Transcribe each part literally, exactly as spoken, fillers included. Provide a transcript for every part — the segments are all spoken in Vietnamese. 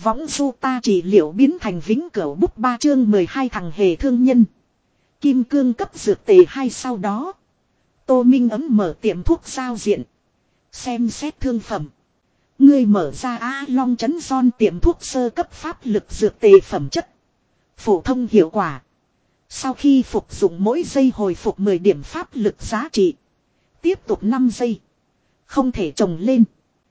võng du ta trị liệu biến thành vĩnh cửu bút ba chương mười hai thằng hề thương nhân. Kim cương cấp dược tề hai sau đó. Tô Minh ấm mở tiệm thuốc giao diện. Xem xét thương phẩm. Ngươi mở ra A Long Trấn Son tiệm thuốc sơ cấp pháp lực dược tề phẩm chất. Phổ thông hiệu quả. Sau khi phục dụng mỗi giây hồi phục mười điểm pháp lực giá trị. Tiếp tục năm giây. Không thể trồng lên.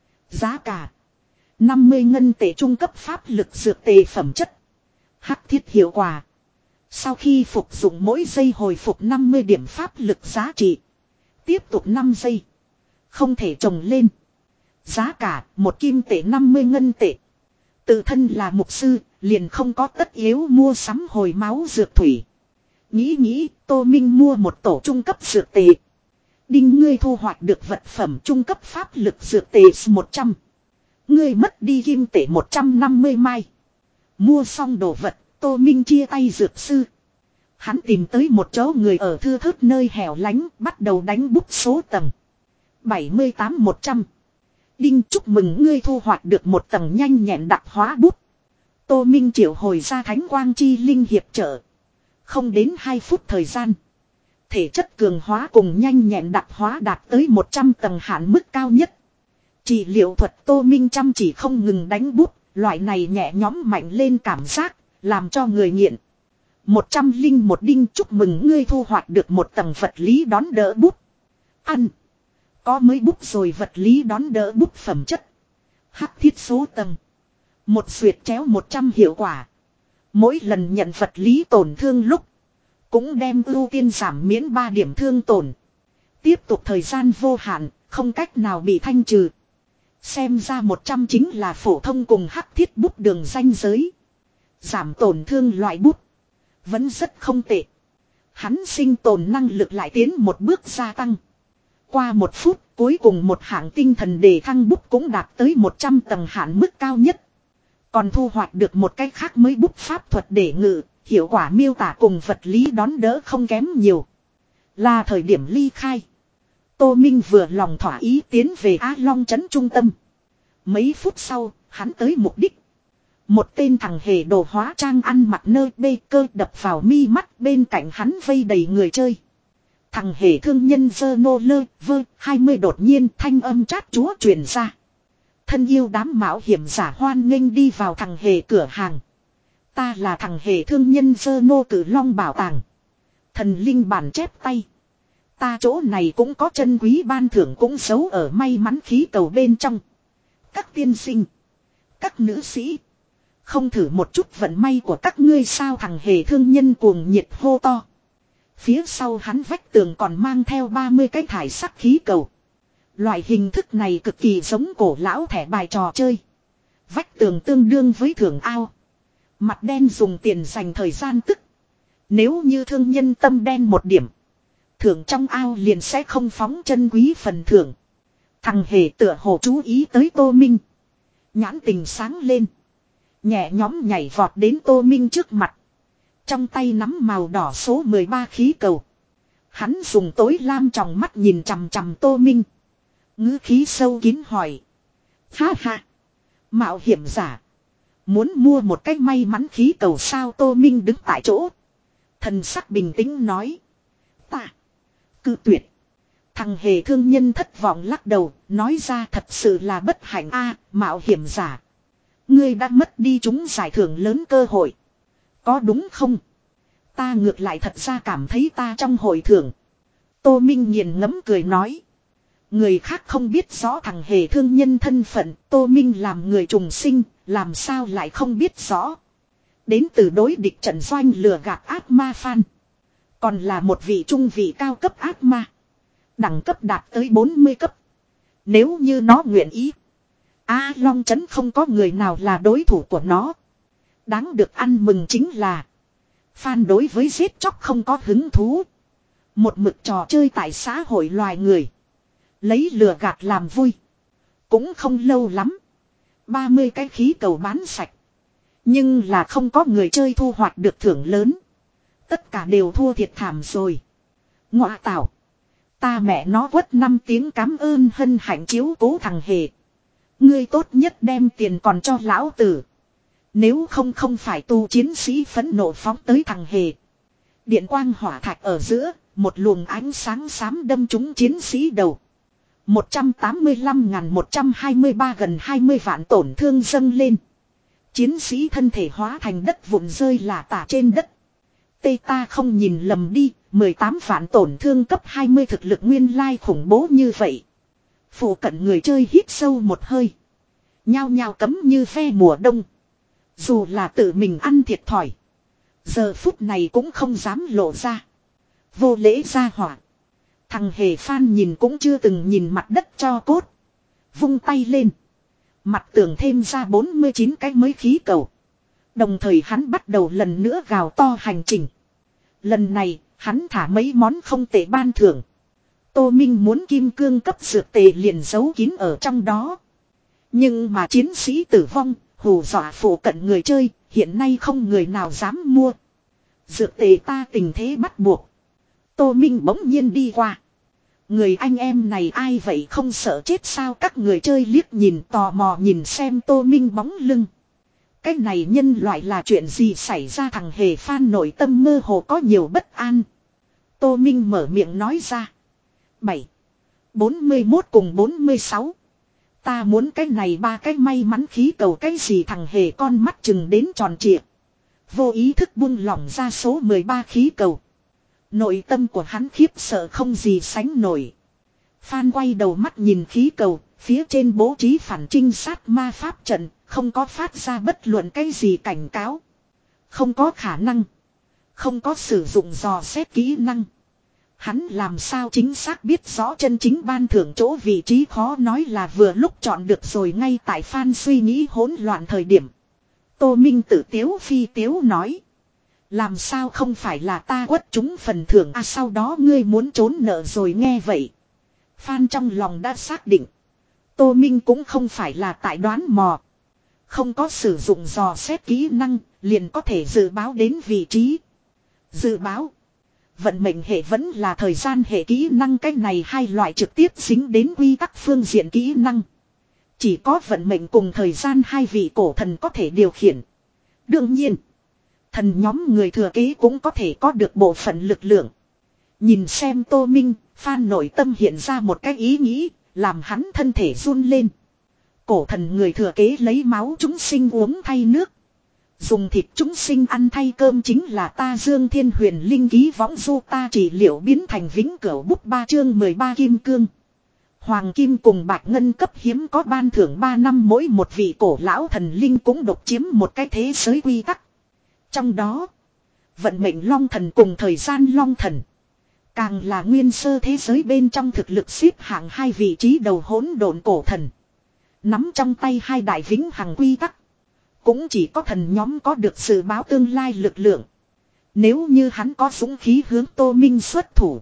Giá cả. năm mươi ngân tệ trung cấp pháp lực dược tề phẩm chất. Hắc thiết hiệu quả. Sau khi phục dụng mỗi giây hồi phục năm mươi điểm pháp lực giá trị. Tiếp tục năm giây. Không thể trồng lên. Giá cả một kim tệ năm mươi ngân tệ. Tự thân là mục sư, liền không có tất yếu mua sắm hồi máu dược thủy. Nghĩ nghĩ, Tô Minh mua một tổ trung cấp dược tệ. Đinh ngươi thu hoạch được vật phẩm trung cấp pháp lực dược tệ một trăm. Ngươi mất đi kim tệ một trăm năm mươi mai. Mua xong đồ vật, Tô Minh chia tay dược sư. Hắn tìm tới một chỗ người ở thưa thớt nơi hẻo lánh, bắt đầu đánh bút số tầng. bảy mươi tám một trăm. Đinh chúc mừng ngươi thu hoạch được một tầng nhanh nhẹn đặc hóa bút. Tô Minh triệu hồi ra thánh quang chi linh hiệp trợ. Không đến hai phút thời gian. Thể chất cường hóa cùng nhanh nhẹn đặc hóa đạt tới một trăm tầng hạn mức cao nhất. Trị liệu thuật Tô Minh chăm chỉ không ngừng đánh bút. Loại này nhẹ nhõm mạnh lên cảm giác. Làm cho người nghiện. Một trăm linh một đinh chúc mừng ngươi thu hoạch được một tầng vật lý đón đỡ bút. Ăn. Có mới bút rồi vật lý đón đỡ bút phẩm chất. Hắc thiết số tầng. Một xuyệt chéo một trăm hiệu quả. Mỗi lần nhận vật lý tổn thương lúc. Cũng đem ưu tiên giảm miễn ba điểm thương tổn. Tiếp tục thời gian vô hạn. Không cách nào bị thanh trừ. Xem ra một trăm chính là phổ thông cùng hắc thiết bút đường ranh giới. Giảm tổn thương loại bút. Vẫn rất không tệ. Hắn sinh tồn năng lực lại tiến một bước gia tăng. Qua một phút, cuối cùng một hạng tinh thần đề thăng bút cũng đạt tới một trăm tầng hạn mức cao nhất. Còn thu hoạch được một cách khác mới bút pháp thuật để ngự, hiệu quả miêu tả cùng vật lý đón đỡ không kém nhiều. Là thời điểm ly khai. Tô Minh vừa lòng thỏa ý tiến về Á Long Trấn trung tâm. Mấy phút sau, hắn tới mục đích. Một tên thằng hề đồ hóa trang ăn mặc nơi bê cơ đập vào mi mắt bên cạnh hắn vây đầy người chơi. Thằng hề thương nhân dơ nô lơ vơ hai mươi đột nhiên thanh âm chát chúa truyền ra. Thân yêu đám mạo hiểm giả hoan nghênh đi vào thằng hề cửa hàng. Ta là thằng hề thương nhân dơ nô cử long bảo tàng. Thần linh bản chép tay. Ta chỗ này cũng có chân quý ban thưởng cũng giấu ở may mắn khí cầu bên trong. Các tiên sinh. Các nữ sĩ. Không thử một chút vận may của các ngươi sao thằng hề thương nhân cuồng nhiệt hô to. Phía sau hắn vách tường còn mang theo ba mươi cái thải sắc khí cầu. Loại hình thức này cực kỳ giống cổ lão thẻ bài trò chơi. Vách tường tương đương với thưởng ao. Mặt đen dùng tiền dành thời gian tức. Nếu như thương nhân tâm đen một điểm. Thưởng trong ao liền sẽ không phóng chân quý phần thưởng. Thằng hề tựa hồ chú ý tới Tô Minh. Nhãn tình sáng lên. Nhẹ nhóm nhảy vọt đến Tô Minh trước mặt. Trong tay nắm màu đỏ số mười ba khí cầu. Hắn dùng tối lam tròng mắt nhìn chằm chằm Tô Minh. Ngữ khí sâu kín hỏi. Ha ha. Mạo hiểm giả. Muốn mua một cái may mắn khí cầu sao Tô Minh đứng tại chỗ. Thần sắc bình tĩnh nói. Ta. Cự tuyệt. Thằng hề thương nhân thất vọng lắc đầu. Nói ra thật sự là bất hạnh a mạo hiểm giả. Ngươi đã mất đi chúng giải thưởng lớn cơ hội. Có đúng không? Ta ngược lại thật ra cảm thấy ta trong hội thưởng. Tô Minh nghiền ngẫm cười nói. Người khác không biết rõ thằng hề thương nhân thân phận. Tô Minh làm người trùng sinh. Làm sao lại không biết rõ. Đến từ đối địch trận doanh lừa gạt ác ma fan. Còn là một vị trung vị cao cấp ác ma. Đẳng cấp đạt tới bốn mươi cấp. Nếu như nó nguyện ý. A Long Trấn không có người nào là đối thủ của nó. Đáng được ăn mừng chính là. Fan đối với giết chóc không có hứng thú. Một mực trò chơi tại xã hội loài người. Lấy lừa gạt làm vui. Cũng không lâu lắm. ba mươi cái khí cầu bán sạch. Nhưng là không có người chơi thu hoạch được thưởng lớn. Tất cả đều thua thiệt thảm rồi. Ngọa tảo. Ta mẹ nó quất năm tiếng cám ơn hân hạnh chiếu cố thằng hề. Ngươi tốt nhất đem tiền còn cho lão tử. Nếu không không phải tu chiến sĩ phẫn nộ phóng tới thằng hề. Điện quang hỏa thạch ở giữa, một luồng ánh sáng xám đâm trúng chiến sĩ đầu. một trăm tám mươi lăm nghìn một trăm hai mươi ba gần hai mươi vạn tổn thương dâng lên. Chiến sĩ thân thể hóa thành đất vụn rơi lả tả trên đất. Tê ta không nhìn lầm đi, mười tám vạn tổn thương cấp hai mươi thực lực nguyên lai khủng bố như vậy. Phủ cận người chơi hít sâu một hơi. Nhao nhao cấm như ve mùa đông. Dù là tự mình ăn thiệt thòi. Giờ phút này cũng không dám lộ ra. Vô lễ ra hỏa. Thằng hề Phan nhìn cũng chưa từng nhìn mặt đất cho cốt. Vung tay lên. Mặt tường thêm ra bốn mươi chín cái mới khí cầu. Đồng thời hắn bắt đầu lần nữa gào to hành trình. Lần này hắn thả mấy món không tệ ban thưởng. Tô Minh muốn kim cương cấp dược tề liền giấu kín ở trong đó. Nhưng mà chiến sĩ tử vong, hù dọa phủ cận người chơi, hiện nay không người nào dám mua. Dược tề ta tình thế bắt buộc. Tô Minh bỗng nhiên đi qua. Người anh em này ai vậy không sợ chết sao, các người chơi liếc nhìn tò mò nhìn xem Tô Minh bóng lưng. Cái này nhân loại là chuyện gì xảy ra, thằng hề Phan nội tâm mơ hồ có nhiều bất an. Tô Minh mở miệng nói ra. bảy. bốn mươi mốt cùng bốn mươi sáu. Ta muốn cái này ba cái may mắn khí cầu cái gì, thằng hề con mắt chừng đến tròn trịa. Vô ý thức buông lỏng ra số mười ba khí cầu. Nội tâm của hắn khiếp sợ không gì sánh nổi. Phan quay đầu mắt nhìn khí cầu, phía trên bố trí phản trinh sát ma pháp trận, không có phát ra bất luận cái gì cảnh cáo. Không có khả năng. Không có sử dụng dò xét kỹ năng. Hắn làm sao chính xác biết rõ chân chính ban thưởng chỗ vị trí, khó nói là vừa lúc chọn được rồi. Ngay tại Phan suy nghĩ hỗn loạn thời điểm, Tô Minh tự tiếu phi tiếu nói. Làm sao không phải là ta quất chúng phần thưởng à, sau đó ngươi muốn trốn nợ rồi. Nghe vậy, Phan trong lòng đã xác định Tô Minh cũng không phải là tại đoán mò. Không có sử dụng dò xét kỹ năng liền có thể dự báo đến vị trí. Dự báo, vận mệnh hệ vẫn là thời gian hệ kỹ năng, cái này hai loại trực tiếp dính đến quy tắc phương diện kỹ năng. Chỉ có vận mệnh cùng thời gian hai vị cổ thần có thể điều khiển. Đương nhiên, thần nhóm người thừa kế cũng có thể có được bộ phận lực lượng. Nhìn xem Tô Minh, Phan nội tâm hiện ra một cái ý nghĩ, làm hắn thân thể run lên. Cổ thần người thừa kế lấy máu chúng sinh uống thay nước, dùng thịt chúng sinh ăn thay cơm, chính là ta Dương Thiên Huyền Linh ký võng du ta trị liệu biến thành vĩnh cửu bút ba chương mười ba kim cương. Hoàng kim cùng bạch ngân cấp hiếm có ban thưởng ba năm, mỗi một vị cổ lão thần linh cũng độc chiếm một cái thế giới quy tắc. Trong đó, vận mệnh long thần cùng thời gian long thần, càng là nguyên sơ thế giới bên trong thực lực xếp hạng hai vị trí đầu hỗn độn cổ thần. Nắm trong tay hai đại vĩnh hằng quy tắc. Cũng chỉ có thần nhóm có được dự báo tương lai lực lượng. Nếu như hắn có dũng khí hướng Tô Minh xuất thủ,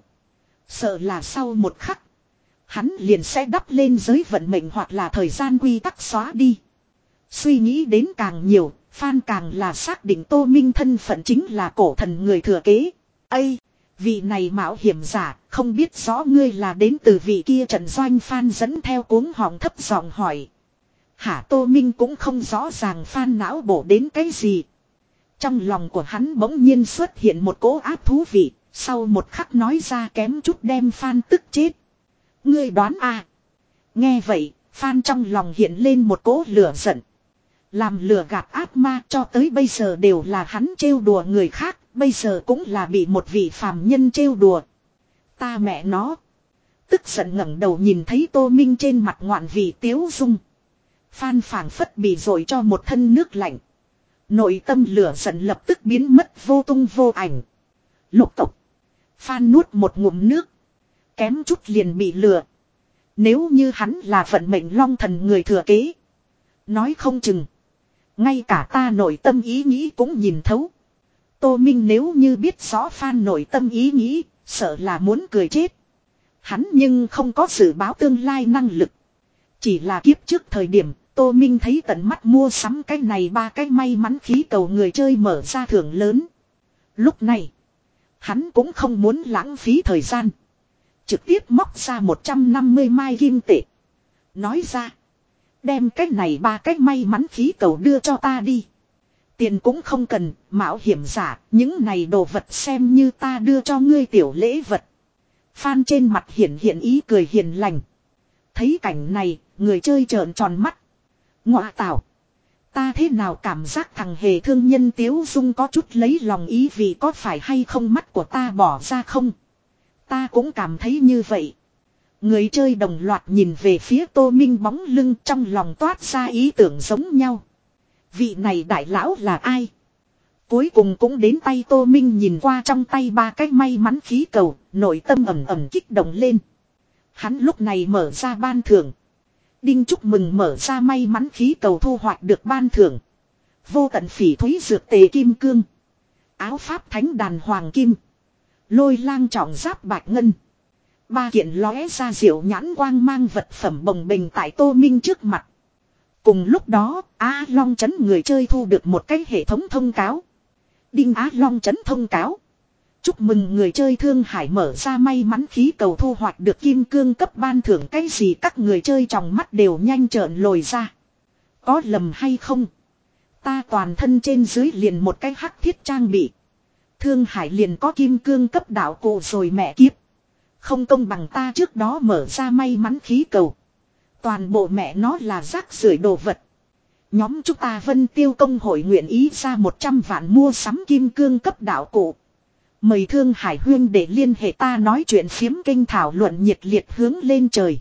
sợ là sau một khắc hắn liền sẽ đắp lên giới vận mệnh hoặc là thời gian quy tắc xóa đi. Suy nghĩ đến càng nhiều, Phan càng là xác định Tô Minh thân phận chính là cổ thần người thừa kế. Ây, vị này mạo hiểm giả, không biết rõ ngươi là đến từ vị kia trận doanh. Phan dẫn theo cuống họng thấp giọng hỏi. Hả? Tô Minh cũng không rõ ràng Phan não bổ đến cái gì. Trong lòng của hắn bỗng nhiên xuất hiện một cỗ áp thú vị, sau một khắc nói ra kém chút đem Phan tức chết. Ngươi đoán à? Nghe vậy, Phan trong lòng hiện lên một cỗ lửa giận. Làm lừa gạt ác ma cho tới bây giờ đều là hắn trêu đùa người khác, bây giờ cũng là bị một vị phàm nhân trêu đùa. Ta mẹ nó. Tức giận ngẩng đầu nhìn thấy Tô Minh trên mặt ngoạn vị tiếu dung. Phan phảng phất bị dội cho một thân nước lạnh. Nội tâm lửa giận lập tức biến mất vô tung vô ảnh. Lục tục. Phan nuốt một ngụm nước. Kém chút liền bị lừa. Nếu như hắn là vận mệnh long thần người thừa kế, nói không chừng ngay cả ta nội tâm ý nghĩ cũng nhìn thấu. Tô Minh nếu như biết rõ Phan nội tâm ý nghĩ, sợ là muốn cười chết. Hắn nhưng không có dự báo tương lai năng lực. Chỉ là kiếp trước thời điểm, Tô Minh thấy tận mắt mua sắm cái này ba cái may mắn khí cầu người chơi mở ra thưởng lớn. Lúc này, hắn cũng không muốn lãng phí thời gian. Trực tiếp móc ra một trăm năm mươi mai kim tệ. Nói ra, đem cái này ba cái may mắn khí cầu đưa cho ta đi. Tiền cũng không cần, mạo hiểm giả, những này đồ vật xem như ta đưa cho ngươi tiểu lễ vật. Phan trên mặt hiện hiện ý cười hiền lành. Thấy cảnh này, người chơi trợn tròn mắt. Ngọa tảo. Ta thế nào cảm giác thằng hề thương nhân Tiếu Dung có chút lấy lòng ý vì có phải hay không mắt của ta bỏ ra không? Ta cũng cảm thấy như vậy. Người chơi đồng loạt nhìn về phía Tô Minh bóng lưng trong lòng toát ra ý tưởng giống nhau. Vị này đại lão là ai? Cuối cùng cũng đến tay Tô Minh nhìn qua trong tay ba cái may mắn khí cầu, nội tâm ẩm ẩm kích động lên. Hắn lúc này mở ra ban thưởng. Đinh chúc mừng mở ra may mắn khí cầu thu hoạch được ban thưởng. Vô tận phỉ thúy dược tề kim cương. Áo pháp thánh đàn hoàng kim. Lôi lang trọng giáp bạch ngân. Ba kiện lóe ra diệu nhãn quang mang vật phẩm bồng bềnh tại Tô Minh trước mặt. Cùng lúc đó, Á Long Trấn người chơi thu được một cái hệ thống thông cáo. Đinh Á Long Trấn thông cáo. Chúc mừng người chơi Thương Hải mở ra may mắn khí cầu thu hoạch được kim cương cấp ban thưởng cái gì các người chơi trong mắt đều nhanh trợn lồi ra. Có lầm hay không? Ta toàn thân trên dưới liền một cái hắc thiết trang bị. Thương Hải liền có kim cương cấp đạo cụ rồi mẹ kiếp. Không công bằng ta trước đó mở ra may mắn khí cầu. Toàn bộ mẹ nó là rác rưởi đồ vật. Nhóm chúng ta Vân Tiêu công hội nguyện ý ra một trăm vạn mua sắm kim cương cấp đạo cụ. Mời Thương Hải huyên để liên hệ ta nói chuyện phiếm kênh thảo luận nhiệt liệt hướng lên trời.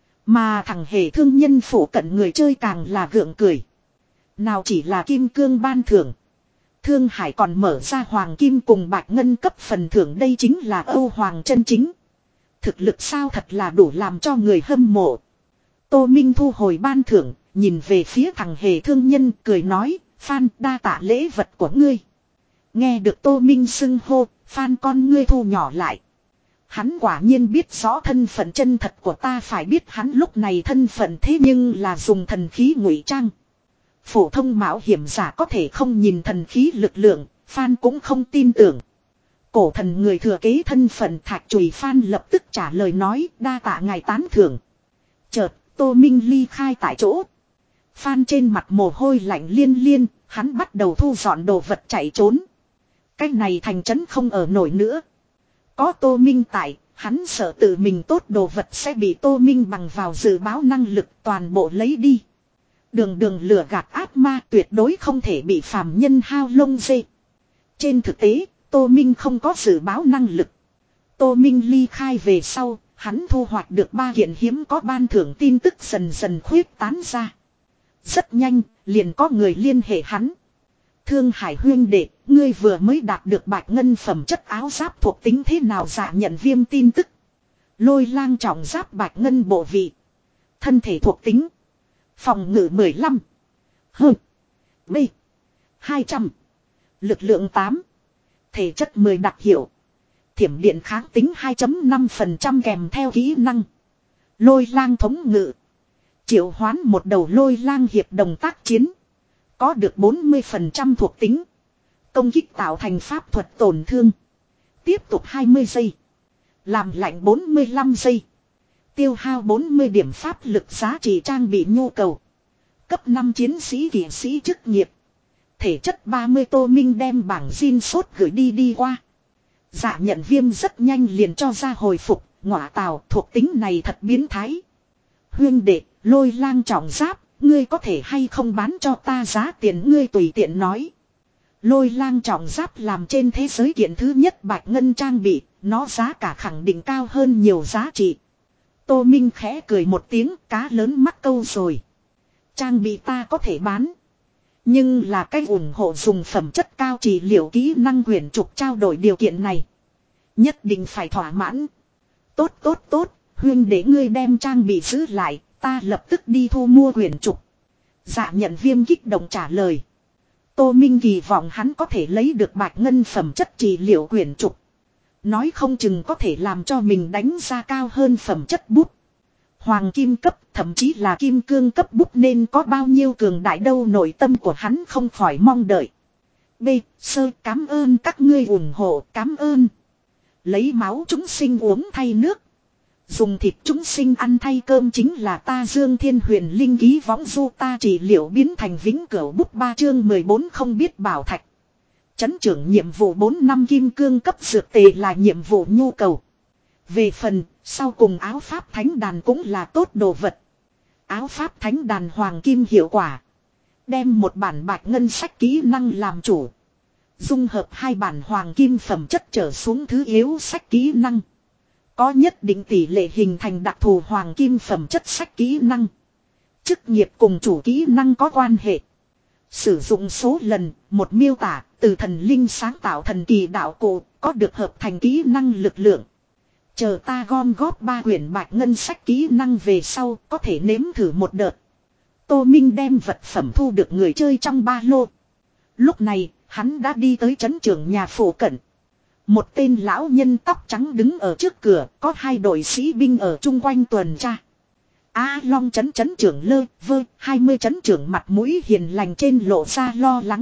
Mà thằng hề thương nhân phủ cận người chơi càng là gượng cười. Nào chỉ là kim cương ban thưởng. Thương Hải còn mở ra hoàng kim cùng bạch ngân cấp phần thưởng đây chính là Âu Hoàng chân chính. Thực lực sao thật là đủ làm cho người hâm mộ. Tô Minh thu hồi ban thưởng, nhìn về phía thằng hề thương nhân cười nói, Phan đa tạ lễ vật của ngươi. Nghe được Tô Minh xưng hô, Phan con ngươi thu nhỏ lại. Hắn quả nhiên biết rõ thân phận chân thật của ta phải biết hắn lúc này thân phận thế nhưng là dùng thần khí ngụy trang. Phổ thông mạo hiểm giả có thể không nhìn thần khí lực lượng, Phan cũng không tin tưởng. Cổ thần người thừa kế thân phận thạch chùy Phan lập tức trả lời nói đa tạ ngài tán thưởng. Chợt Tô Minh ly khai tại chỗ. Phan trên mặt mồ hôi lạnh liên liên, hắn bắt đầu thu dọn đồ vật chạy trốn. Cái này thành trấn không ở nổi nữa. Có Tô Minh tại, hắn sợ tự mình tốt đồ vật sẽ bị Tô Minh bằng vào dự báo năng lực toàn bộ lấy đi. Đường đường lừa gạt ác ma tuyệt đối không thể bị phàm nhân hao lông dê. Trên thực tế, Tô Minh không có dự báo năng lực. Tô Minh ly khai về sau, hắn thu hoạch được ba kiện hiếm có ban thưởng tin tức dần dần khuyết tán ra. Rất nhanh, liền có người liên hệ hắn. Thương Hải huyên đệ, ngươi vừa mới đạt được bạch ngân phẩm chất áo giáp thuộc tính thế nào dạ nhận viêm tin tức. Lôi lang trọng giáp bạch ngân bộ vị. Thân thể thuộc tính. Phòng ngự mười lăm. Hơ. B. hai trăm. Lực lượng tám. Thể chất mười đặc hiệu. Thiểm điện kháng tính hai phẩy năm phần trăm kèm theo kỹ năng. Lôi lang thống ngự. Triệu hoán một đầu lôi lang hiệp đồng tác chiến. Có được bốn mươi phần trăm thuộc tính. Công kích tạo thành pháp thuật tổn thương. Tiếp tục hai mươi giây. Làm lạnh bốn mươi lăm giây. Tiêu hao bốn mươi điểm pháp lực giá trị trang bị nhu cầu. Cấp năm chiến sĩ kỵ sĩ chức nghiệp. Thể chất ba mươi Tô Minh đem bảng zin sốt gửi đi đi qua. Dạ nhận viêm rất nhanh liền cho ra hồi phục. Ngọa tào thuộc tính này thật biến thái. Huyên đệ, lôi lang trọng giáp. Ngươi có thể hay không bán cho ta giá tiền ngươi tùy tiện nói. Lôi lang trọng giáp làm trên thế giới kiện thứ nhất bạch ngân trang bị. Nó giá cả khẳng định cao hơn nhiều giá trị. Tô Minh khẽ cười một tiếng cá lớn mắc câu rồi. Trang bị ta có thể bán. Nhưng là cách ủng hộ dùng phẩm chất cao trị liệu kỹ năng quyển trục trao đổi điều kiện này. Nhất định phải thỏa mãn. Tốt tốt tốt, huyên để ngươi đem trang bị giữ lại, ta lập tức đi thu mua quyển trục. Dạ nhận viêm kích động trả lời. Tô Minh kỳ vọng hắn có thể lấy được bạch ngân phẩm chất trị liệu quyển trục. Nói không chừng có thể làm cho mình đánh ra cao hơn phẩm chất bút. Hoàng kim cấp thậm chí là kim cương cấp bút nên có bao nhiêu cường đại đâu nội tâm của hắn không khỏi mong đợi. B. Sơ cảm ơn các ngươi ủng hộ cảm ơn. Lấy máu chúng sinh uống thay nước. Dùng thịt chúng sinh ăn thay cơm chính là ta Dương Thiên Huyền Linh ký võng du ta trị liệu biến thành vĩnh cửu bút ba chương mười bốn không biết bảo thạch. Chấn trưởng nhiệm vụ bốn năm kim cương cấp dược tề là nhiệm vụ nhu cầu. Về phần, sau cùng áo pháp thánh đàn cũng là tốt đồ vật. Áo pháp thánh đàn hoàng kim hiệu quả. Đem một bản bạch ngân sách kỹ năng làm chủ. Dung hợp hai bản hoàng kim phẩm chất trở xuống thứ yếu sách kỹ năng. Có nhất định tỷ lệ hình thành đặc thù hoàng kim phẩm chất sách kỹ năng. Chức nghiệp cùng chủ kỹ năng có quan hệ. Sử dụng số lần, một miêu tả, từ thần linh sáng tạo thần kỳ đạo cụ, có được hợp thành kỹ năng lực lượng. Chờ ta gom góp ba quyển bạch ngân sách kỹ năng về sau, có thể nếm thử một đợt. Tô Minh đem vật phẩm thu được người chơi trong ba lô. Lúc này, hắn đã đi tới trấn trưởng nhà phủ cận. Một tên lão nhân tóc trắng đứng ở trước cửa, có hai đội sĩ binh ở chung quanh tuần tra. A Long trấn trấn trưởng lơ, vơ, hai mươi trấn trưởng mặt mũi hiền lành trên lộ ra lo lắng.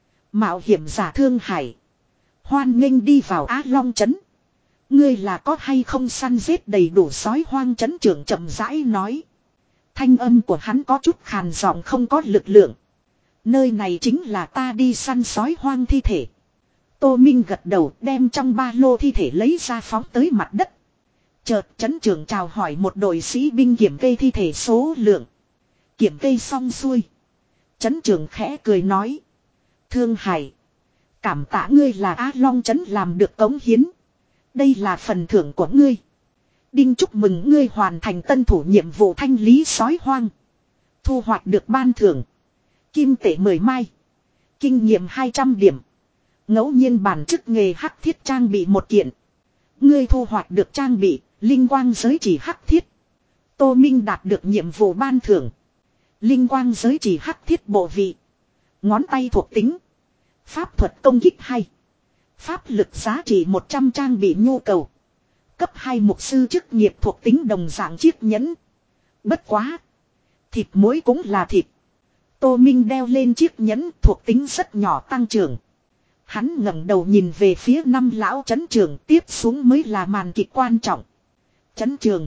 Mạo hiểm giả Thương Hải. Hoan nghênh đi vào A Long trấn. Ngươi là có hay không săn giết đầy đủ sói hoang trấn trưởng chậm rãi nói. Thanh âm của hắn có chút khàn giọng không có lực lượng. Nơi này chính là ta đi săn sói hoang thi thể. Tô Minh gật đầu đem trong ba lô thi thể lấy ra phóng tới mặt đất. Chợt trấn trưởng chào hỏi một đội sĩ binh kiểm kê thi thể số lượng. Kiểm kê xong xuôi. Trấn trưởng khẽ cười nói. Thương Hải. Cảm tạ ngươi là Á Long trấn làm được cống hiến. Đây là phần thưởng của ngươi. Đinh chúc mừng ngươi hoàn thành tân thủ nhiệm vụ thanh lý sói hoang. Thu hoạch được ban thưởng. Kim tệ mười mai. Kinh nghiệm hai trăm điểm. Ngẫu nhiên bản chức nghề hắc thiết trang bị một kiện. Ngươi thu hoạch được trang bị, linh quang giới chỉ hắc thiết. Tô Minh đạt được nhiệm vụ ban thưởng. Linh quang giới chỉ hắc thiết bộ vị. Ngón tay thuộc tính. Pháp thuật công kích hay. Pháp lực giá trị một trăm trang bị nhu cầu. Cấp hai mục sư chức nghiệp thuộc tính đồng dạng chiếc nhẫn. Bất quá. Thịt muối cũng là thịt. Tô Minh đeo lên chiếc nhẫn thuộc tính rất nhỏ tăng trưởng. Hắn ngẩng đầu nhìn về phía năm lão trấn trưởng tiếp xuống mới là màn kịch quan trọng. Trấn trưởng.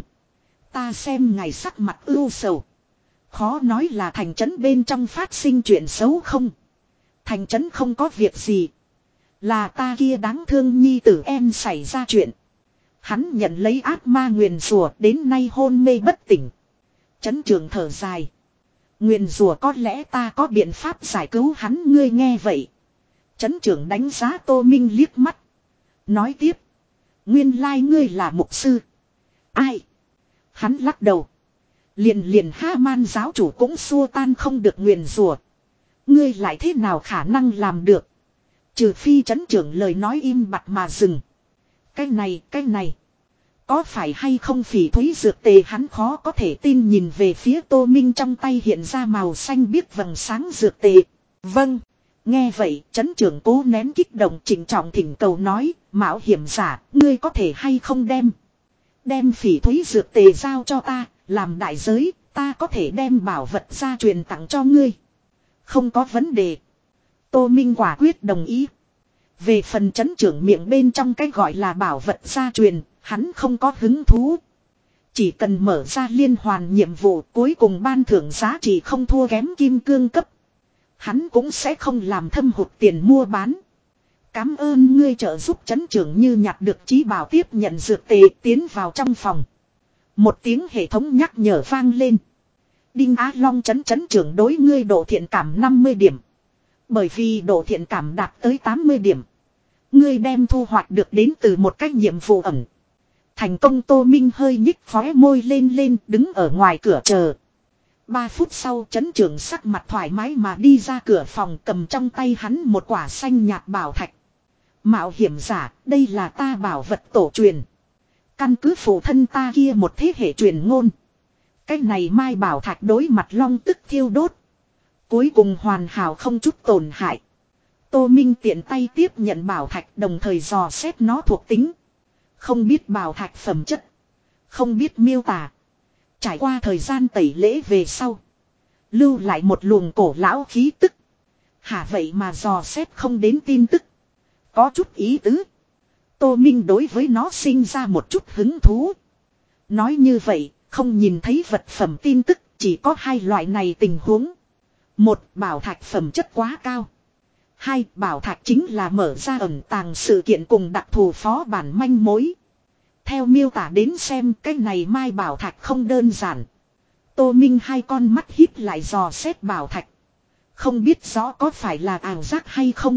Ta xem ngài sắc mặt ưu sầu. Khó nói là thành trấn bên trong phát sinh chuyện xấu không. Thành trấn không có việc gì. Là ta kia đáng thương nhi tử em xảy ra chuyện. Hắn nhận lấy ác ma nguyền rủa đến nay hôn mê bất tỉnh. Trấn trưởng thở dài. Nguyền rủa có lẽ ta có biện pháp giải cứu hắn ngươi nghe vậy. Trấn trưởng đánh giá Tô Minh liếc mắt. Nói tiếp. Nguyên lai ngươi là mục sư. Ai? Hắn lắc đầu. Liền liền Ha Man giáo chủ cũng xua tan không được nguyền rủa. Ngươi lại thế nào khả năng làm được? Trừ phi trấn trưởng lời nói im bặt mà dừng. Cái này, cái này. Có phải hay không phỉ thúy dược tề hắn khó có thể tin nhìn về phía Tô Minh trong tay hiện ra màu xanh biếc vầng sáng dược tề. Vâng. Nghe vậy, trấn trưởng cố nén kích động trịnh trọng thỉnh cầu nói, mạo hiểm giả, ngươi có thể hay không đem. Đem phỉ thúy dược tề giao cho ta, làm đại giới, ta có thể đem bảo vật gia truyền tặng cho ngươi. Không có vấn đề. Tô Minh quả quyết đồng ý. Về phần trấn trưởng miệng bên trong cái gọi là bảo vật gia truyền, hắn không có hứng thú. Chỉ cần mở ra liên hoàn nhiệm vụ cuối cùng ban thưởng giá trị không thua kém kim cương cấp. Hắn cũng sẽ không làm thâm hụt tiền mua bán. Cảm ơn ngươi trợ giúp trấn trưởng như nhặt được chí bảo tiếp nhận dược tề tiến vào trong phòng. Một tiếng hệ thống nhắc nhở vang lên. Đinh Á Long trấn trấn trưởng đối ngươi độ thiện cảm năm mươi điểm. Bởi vì độ thiện cảm đạt tới tám mươi điểm. Ngươi đem thu hoạch được đến từ một cách nhiệm vụ ẩn. Thành công. Tô Minh hơi nhích khóe môi lên lên đứng ở ngoài cửa chờ. Ba phút sau trấn trưởng sắc mặt thoải mái mà đi ra cửa phòng cầm trong tay hắn một quả xanh nhạt bảo thạch. Mạo hiểm giả, đây là ta bảo vật tổ truyền. Căn cứ phụ thân ta kia một thế hệ truyền ngôn. Cái này mai bảo thạch đối mặt long tức thiêu đốt. Cuối cùng hoàn hảo không chút tổn hại. Tô Minh tiện tay tiếp nhận bảo thạch đồng thời dò xét nó thuộc tính. Không biết bảo thạch phẩm chất. Không biết miêu tả. Trải qua thời gian tẩy lễ về sau. Lưu lại một luồng cổ lão khí tức. Hả vậy mà dò xét không đến tin tức. Có chút ý tứ. Tô Minh đối với nó sinh ra một chút hứng thú. Nói như vậy, không nhìn thấy vật phẩm tin tức, chỉ có hai loại này tình huống. Một, bảo thạch phẩm chất quá cao. Hai, bảo thạch chính là mở ra ẩn tàng sự kiện cùng đặc thù phó bản manh mối. Theo miêu tả đến xem cái này mai bảo thạch không đơn giản. Tô Minh hai con mắt híp lại dò xét bảo thạch. Không biết rõ có phải là ảo giác hay không.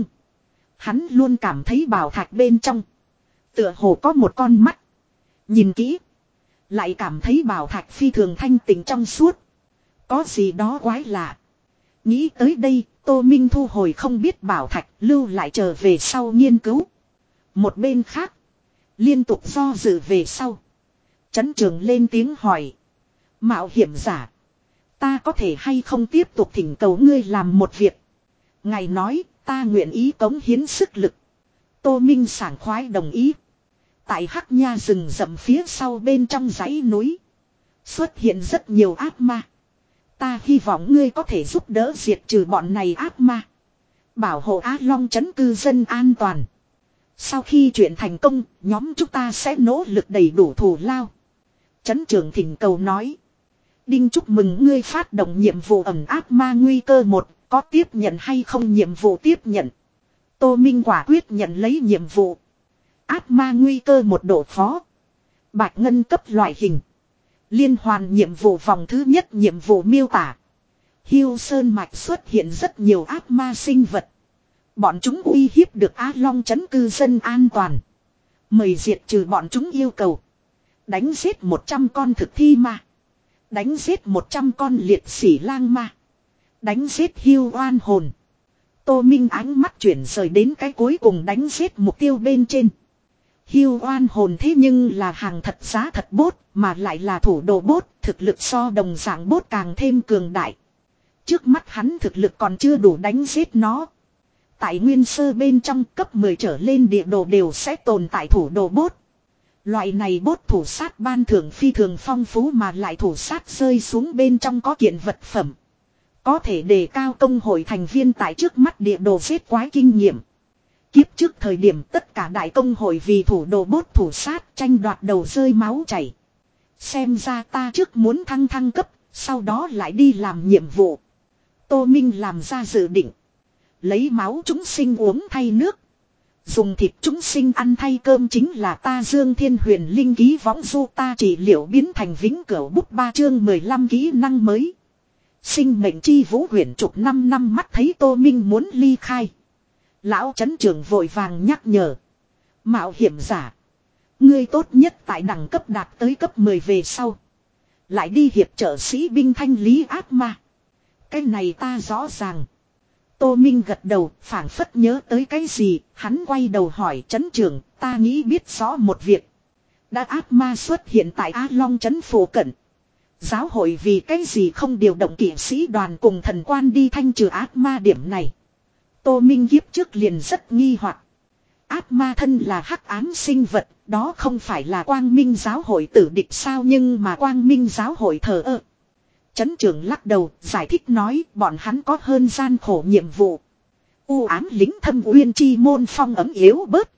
Hắn luôn cảm thấy bảo thạch bên trong. Tựa hồ có một con mắt. Nhìn kỹ. Lại cảm thấy bảo thạch phi thường thanh tịnh trong suốt. Có gì đó quái lạ. Nghĩ tới đây, Tô Minh thu hồi không biết bảo thạch, lưu lại trở về sau nghiên cứu. Một bên khác, liên tục do dự về sau. Trấn Trường lên tiếng hỏi. Mạo hiểm giả, ta có thể hay không tiếp tục thỉnh cầu ngươi làm một việc. Ngài nói, ta nguyện ý cống hiến sức lực. Tô Minh sảng khoái đồng ý. Tại Hắc Nha rừng rậm phía sau bên trong dãy núi, xuất hiện rất nhiều ác ma. Ta hy vọng ngươi có thể giúp đỡ diệt trừ bọn này ác ma. Bảo hộ Á Long trấn cư dân an toàn. Sau khi chuyện thành công, nhóm chúng ta sẽ nỗ lực đầy đủ thù lao. Trấn trưởng thỉnh cầu nói. Đinh chúc mừng ngươi phát động nhiệm vụ ẩn ác ma nguy cơ một, có tiếp nhận hay không nhiệm vụ tiếp nhận. Tô Minh quả quyết nhận lấy nhiệm vụ. Ác ma nguy cơ một độ khó. Bạch ngân cấp loại hình. Liên hoàn nhiệm vụ vòng thứ nhất nhiệm vụ miêu tả. Hiêu Sơn Mạch xuất hiện rất nhiều ác ma sinh vật. Bọn chúng uy hiếp được Á Long trấn cư dân an toàn. Mời diệt trừ bọn chúng yêu cầu. Đánh giết một trăm con thực thi ma. Đánh giết một trăm con liệt sỉ lang ma. Đánh giết hiêu oan hồn. Tô Minh ánh mắt chuyển rời đến cái cuối cùng đánh giết mục tiêu bên trên. Hiêu oan hồn thế nhưng là hàng thật giá thật bốt, mà lại là thủ đồ bốt, thực lực so đồng dạng bốt càng thêm cường đại. Trước mắt hắn thực lực còn chưa đủ đánh giết nó. Tại nguyên sơ bên trong cấp mười trở lên địa đồ đều sẽ tồn tại thủ đồ bốt. Loại này bốt thủ sát ban thưởng phi thường phong phú mà lại thủ sát rơi xuống bên trong có kiện vật phẩm. Có thể đề cao công hội thành viên tại trước mắt địa đồ giết quái kinh nghiệm. Kiếp trước thời điểm tất cả đại công hội vì thủ đồ bốt thủ sát tranh đoạt đầu rơi máu chảy. Xem ra ta trước muốn thăng thăng cấp, sau đó lại đi làm nhiệm vụ. Tô Minh làm ra dự định. Lấy máu chúng sinh uống thay nước. Dùng thịt chúng sinh ăn thay cơm chính là ta Dương Thiên Huyền Linh ký võng du ta trị liệu biến thành vĩnh cửu bút ba chương mười lăm kỹ năng mới. Sinh mệnh chi vũ huyền chục năm năm mắt thấy Tô Minh muốn ly khai. Lão trấn trưởng vội vàng nhắc nhở. Mạo hiểm giả. Ngươi tốt nhất tại đẳng cấp đạt tới cấp mười về sau. Lại đi hiệp trợ sĩ binh thanh lý ác ma. Cái này ta rõ ràng. Tô Minh gật đầu, phảng phất nhớ tới cái gì, hắn quay đầu hỏi trấn trưởng, ta nghĩ biết rõ một việc. Đã ác ma xuất hiện tại Á Long trấn phủ cận. Giáo hội vì cái gì không điều động kỵ sĩ đoàn cùng thần quan đi thanh trừ ác ma điểm này. Tô Minh kiếp trước liền rất nghi hoặc. Ác ma thân là hắc ám sinh vật, đó không phải là quang minh giáo hội tử địch sao nhưng mà quang minh giáo hội thờ ơ. Trấn trưởng lắc đầu, giải thích nói bọn hắn có hơn gian khổ nhiệm vụ. U ám lính thâm uyên chi môn phong ấm yếu bớt.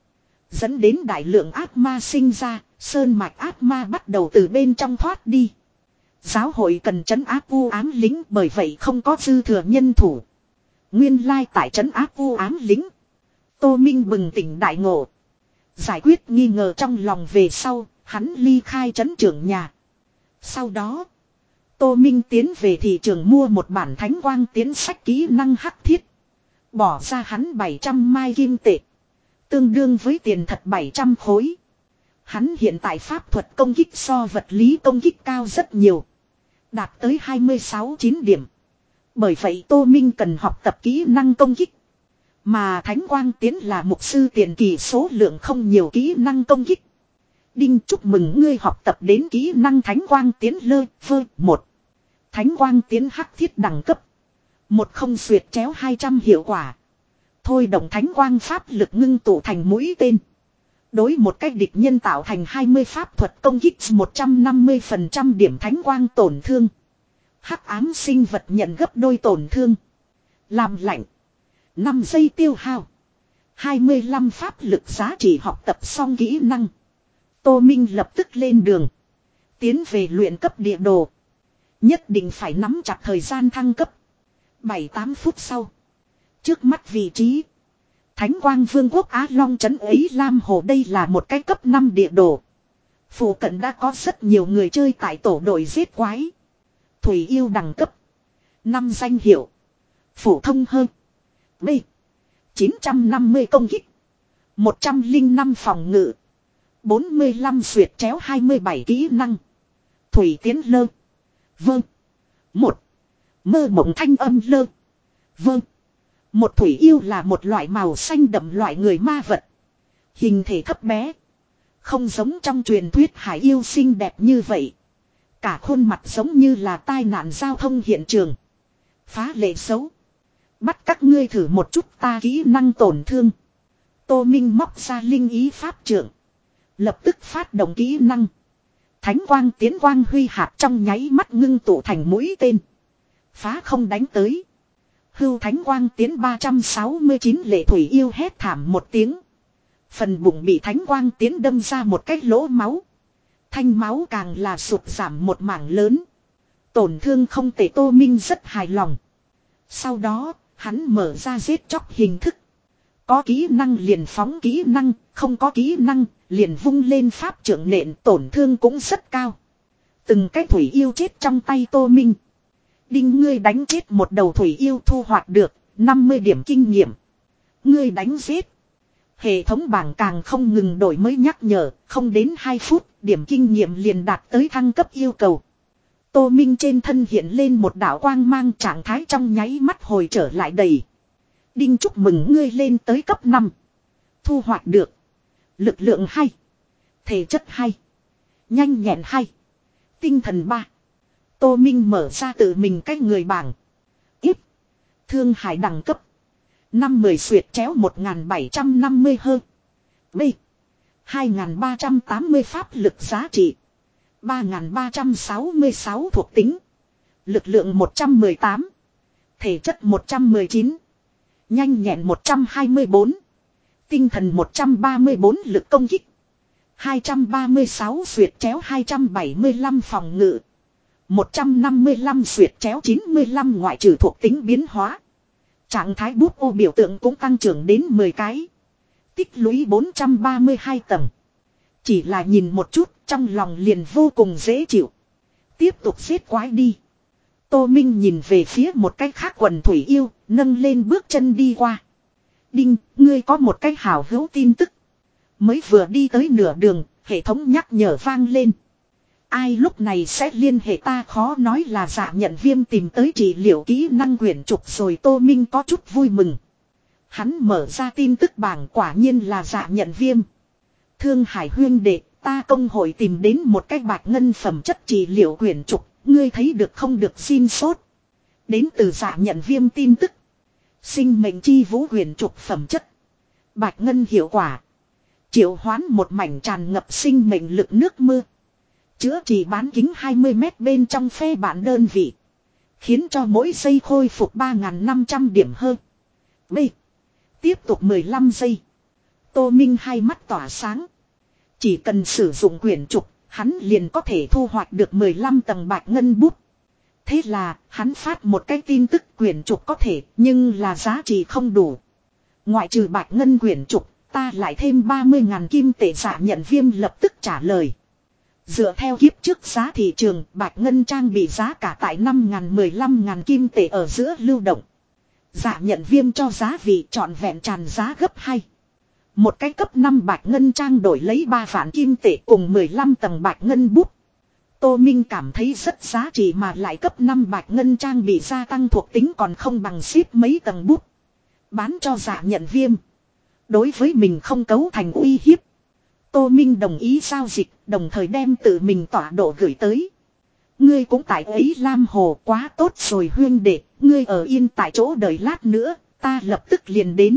Dẫn đến đại lượng ác ma sinh ra, sơn mạch ác ma bắt đầu từ bên trong thoát đi. Giáo hội cần trấn áp u ám lính bởi vậy không có dư thừa nhân thủ. Nguyên lai tại trấn áp u ám lính. Tô Minh bừng tỉnh đại ngộ. Giải quyết nghi ngờ trong lòng về sau, hắn ly khai trấn trưởng nhà. Sau đó, Tô Minh tiến về thị trường mua một bản thánh quang tiến sách kỹ năng hắc thiết. Bỏ ra hắn bảy trăm mai kim tệ. Tương đương với tiền thật bảy trăm khối. Hắn hiện tại pháp thuật công kích so vật lý công kích cao rất nhiều. Đạt tới hai mươi sáu chín điểm. Bởi vậy Tô Minh cần học tập kỹ năng công kích. Mà thánh quang tiến là mục sư tiền kỳ số lượng không nhiều kỹ năng công kích. Đinh chúc mừng ngươi học tập đến kỹ năng thánh quang tiến lơ vơ một. Thánh quang tiến hắc thiết đẳng cấp. Một không xuyệt chéo hai trăm hiệu quả. Thôi động thánh quang pháp lực ngưng tụ thành mũi tên. Đối một cách địch nhân tạo thành hai mươi pháp thuật công kích một trăm năm mươi phần trăm điểm thánh quang tổn thương. Hắc ám sinh vật nhận gấp đôi tổn thương. Làm lạnh. năm giây tiêu hao. hai mươi lăm pháp lực giá trị học tập xong kỹ năng. Tô Minh lập tức lên đường. tiến về luyện cấp địa đồ. Nhất định phải nắm chặt thời gian thăng cấp. bảy tám phút sau. Trước mắt vị trí. Thánh Quang Vương quốc Á Long trấn ấy Lam Hồ, đây là một cái cấp năm địa đồ. Phụ cận đã có rất nhiều người chơi tại tổ đội giết quái. Thủy yêu đẳng cấp. năm danh hiệu. Phổ thông hơn. B. chín trăm năm mươi công kích. một trăm lẻ năm phòng ngự. bốn mươi lăm xuyệt chéo hai mươi bảy kỹ năng. Thủy tiến lơ. Vâng. Một. Mơ mộng thanh âm lơ. Vâng. Một thủy yêu là một loại màu xanh đậm loại người ma vật. Hình thể thấp bé. Không giống trong truyền thuyết hải yêu xinh đẹp như vậy. Cả khuôn mặt giống như là tai nạn giao thông hiện trường. Phá lệ xấu. Bắt các ngươi thử một chút ta kỹ năng tổn thương. Tô Minh móc ra linh ý pháp trượng. Lập tức phát động kỹ năng. Thánh quang tiến quang huy hạt trong nháy mắt ngưng tụ thành mũi tên. Phá không đánh tới. Hưu thánh quang tiến ba trăm sáu mươi chín lệ thủy yêu hét thảm một tiếng. Phần bụng bị thánh quang tiến đâm ra một cái lỗ máu. Thanh máu càng là sụt giảm một mảng lớn. Tổn thương không tệ, Tô Minh rất hài lòng. Sau đó, hắn mở ra giết chóc hình thức. Có kỹ năng liền phóng kỹ năng, không có kỹ năng, liền vung lên pháp trượng nện, tổn thương cũng rất cao. Từng cái thủy yêu chết trong tay Tô Minh. Đinh, ngươi đánh chết một đầu thủy yêu thu hoạch được năm mươi điểm kinh nghiệm. Ngươi đánh giết. Hệ thống bảng càng không ngừng đổi mới nhắc nhở, không đến hai phút, điểm kinh nghiệm liền đạt tới thăng cấp yêu cầu. Tô Minh trên thân hiện lên một đạo quang mang, trạng thái trong nháy mắt hồi trở lại đầy. Đinh, chúc mừng ngươi lên tới cấp năm. Thu hoạch được. Lực lượng hai. Thể chất hai. Nhanh nhẹn hai. Tinh thần ba. Tô Minh mở ra tự mình cách người bảng. Ít. Thương hải đẳng cấp. Năm mười xuyệt chéo một nghìn bảy trăm năm mươi hơ. B. hai nghìn ba trăm tám mươi pháp lực giá trị. ba nghìn ba trăm sáu mươi sáu thuộc tính. Lực lượng một trăm mười tám. Thể chất một trăm mười chín. Nhanh nhẹn một trăm hai mươi bốn. Tinh thần một trăm ba mươi bốn, lực công kích. hai trăm ba mươi sáu xuyệt chéo hai trăm bảy mươi lăm phòng ngự. một trăm năm mươi lăm xuyệt chéo chín mươi lăm ngoại trừ thuộc tính biến hóa. Trạng thái bút ô biểu tượng cũng tăng trưởng đến mười cái. Tích lũy bốn trăm ba mươi hai tầng. Chỉ là nhìn một chút trong lòng liền vô cùng dễ chịu. Tiếp tục giết quái đi. Tô Minh nhìn về phía một cái khác quần thủy yêu, nâng lên bước chân đi qua. Đinh, ngươi có một cái hảo hữu tin tức. Mới vừa đi tới nửa đường, hệ thống nhắc nhở vang lên. Ai lúc này sẽ liên hệ ta, khó nói là Dạ Nhận Viêm tìm tới trị liệu kỹ năng quyển trục rồi. Tô Minh có chút vui mừng. Hắn mở ra tin tức bảng, quả nhiên là Dạ Nhận Viêm. Thương Hải huyên đệ, ta công hội tìm đến một cái bạch ngân phẩm chất trị liệu quyển trục, ngươi thấy được không, được xin sốt. Đến từ Dạ Nhận Viêm tin tức. Sinh mệnh chi vũ quyển trục phẩm chất. Bạch ngân hiệu quả. Triệu hoán một mảnh tràn ngập sinh mệnh lực nước mưa. Chữa trị bán kính hai mươi mét bên trong phe bản đơn vị. Khiến cho mỗi giây khôi phục ba nghìn năm trăm điểm hơn. B. Tiếp tục mười lăm giây. Tô Minh hai mắt tỏa sáng. Chỉ cần sử dụng quyển trục, hắn liền có thể thu hoạch được mười lăm tầng bạch ngân bút. Thế là, hắn phát một cái tin tức, quyển trục có thể, nhưng là giá trị không đủ. Ngoại trừ bạch ngân quyển trục, ta lại thêm ba mươi ngàn kim tệ. Dạ Nhận Viêm lập tức trả lời. Dựa theo kiếp trước giá thị trường, bạch ngân trang bị giá cả tại năm ngàn mười lăm ngàn kim tệ ở giữa lưu động. Dạ Nhận Viêm cho giá vị trọn vẹn tràn giá gấp hai. Một cái cấp năm bạch ngân trang đổi lấy ba vạn kim tệ cùng mười lăm tầng bạch ngân bút. Tô Minh cảm thấy rất giá trị, mà lại cấp năm bạch ngân trang bị gia tăng thuộc tính còn không bằng ship mấy tầng bút. Bán cho Dạ Nhận Viêm. Đối với mình không cấu thành uy hiếp. Tô Minh đồng ý giao dịch, đồng thời đem tự mình tọa độ gửi tới. Ngươi cũng tại ấy Lam Hồ, quá tốt rồi huyên đệ, ngươi ở yên tại chỗ đợi lát nữa, ta lập tức liền đến.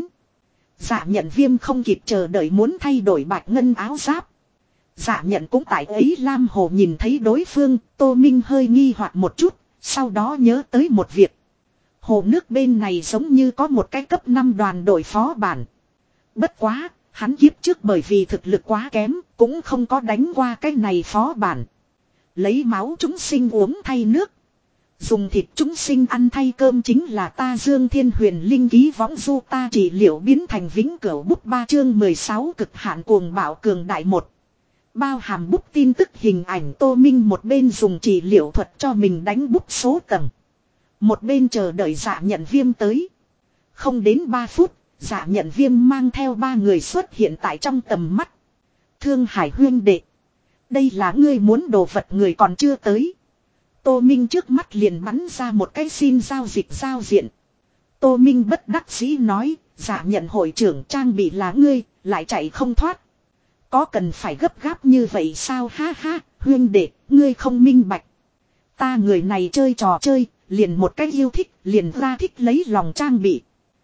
Dạ Nhận Viêm không kịp chờ đợi muốn thay đổi bạch ngân áo giáp. Dạ Nhận cũng tại ấy Lam Hồ, nhìn thấy đối phương, Tô Minh hơi nghi hoặc một chút, sau đó nhớ tới một việc. Hồ nước bên này giống như có một cái cấp năm đoàn đội phó bản. Bất quá, hắn kiếp trước bởi vì thực lực quá kém, cũng không có đánh qua cái này phó bản. Lấy máu chúng sinh uống thay nước. Dùng thịt chúng sinh ăn thay cơm chính là ta Dương Thiên Huyền Linh ký võng du ta trị liệu biến thành vĩnh cửu bút ba chương mười sáu cực hạn cuồng bạo cường đại một. Bao hàm bút tin tức hình ảnh Tô Minh một bên dùng trị liệu thuật cho mình đánh bút số tầng. Một bên chờ đợi Dạ Nhận Viêm tới. Không đến ba phút, Dạ Nhận Viêm mang theo ba người xuất hiện tại trong tầm mắt. Thương Hải huyên đệ. Đây là ngươi muốn đồ vật người còn chưa tới. Tô Minh trước mắt liền bắn ra một cái xin giao dịch giao diện. Tô Minh bất đắc dĩ nói, Dạ Nhận hội trưởng trang bị là ngươi, lại chạy không thoát. Có cần phải gấp gáp như vậy sao ha ha, huyên đệ, ngươi không minh bạch. Ta người này chơi trò chơi, liền một cách yêu thích, liền ra thích lấy lòng trang bị.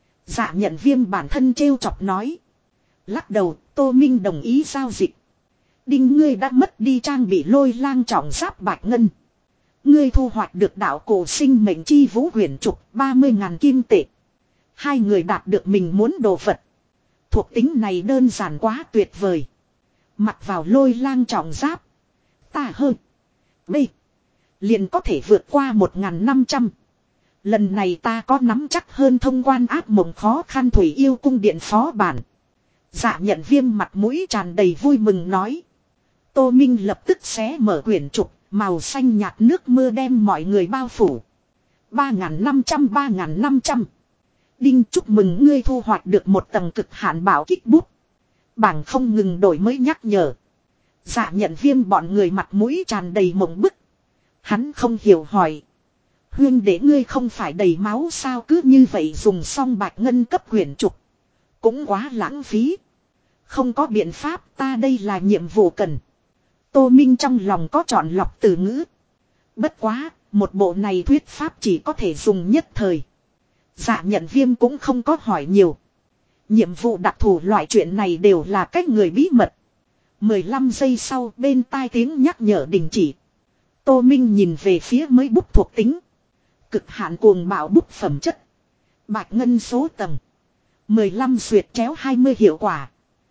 Dạ Nhận Viêm bản thân trêu chọc nói. Lắc đầu, Tô Minh đồng ý giao dịch. Đinh ngươi đã mất đi trang bị lôi lang trọng giáp bạch ngân. Ngươi thu hoạch được đạo cổ sinh mệnh chi vũ huyền trục ba mươi ngàn kim tệ. Hai người đạt được mình muốn đồ vật. Thuộc tính này đơn giản quá tuyệt vời. Mặc vào lôi lang trọng giáp. Ta hơn. B. Liền có thể vượt qua một ngàn năm trăm. Lần này ta có nắm chắc hơn thông quan ác mộng khó khăn thủy yêu cung điện phó bản. Dạ Nhận Viêm mặt mũi tràn đầy vui mừng nói. Tô Minh lập tức xé mở quyển trục. Màu xanh nhạt nước mưa đem mọi người bao phủ. ba ngàn năm trăm ba ngàn năm trăm. Đinh chúc mừng ngươi thu hoạch được một tầng cực hạn bảo kích bút. Bảng không ngừng đổi mới nhắc nhở. Dạ Nhận Viêm bọn người mặt mũi tràn đầy mộng bức. Hắn không hiểu hỏi. Huyên để ngươi không phải đầy máu sao cứ như vậy dùng xong bạch ngân cấp huyền trục. Cũng quá lãng phí. Không có biện pháp ta đây là nhiệm vụ cần. Tô Minh trong lòng có chọn lọc từ ngữ. Bất quá, một bộ này thuyết pháp chỉ có thể dùng nhất thời. Dạ Nhận Viêm cũng không có hỏi nhiều. Nhiệm vụ đặc thù loại chuyện này đều là cách người bí mật. mười lăm giây sau bên tai tiếng nhắc nhở đình chỉ. Tô Minh nhìn về phía mới bút thuộc tính. Cực hạn cuồng bạo bút phẩm chất. Bạch ngân số tầng. mười lăm xuyệt chéo hai mươi hiệu quả.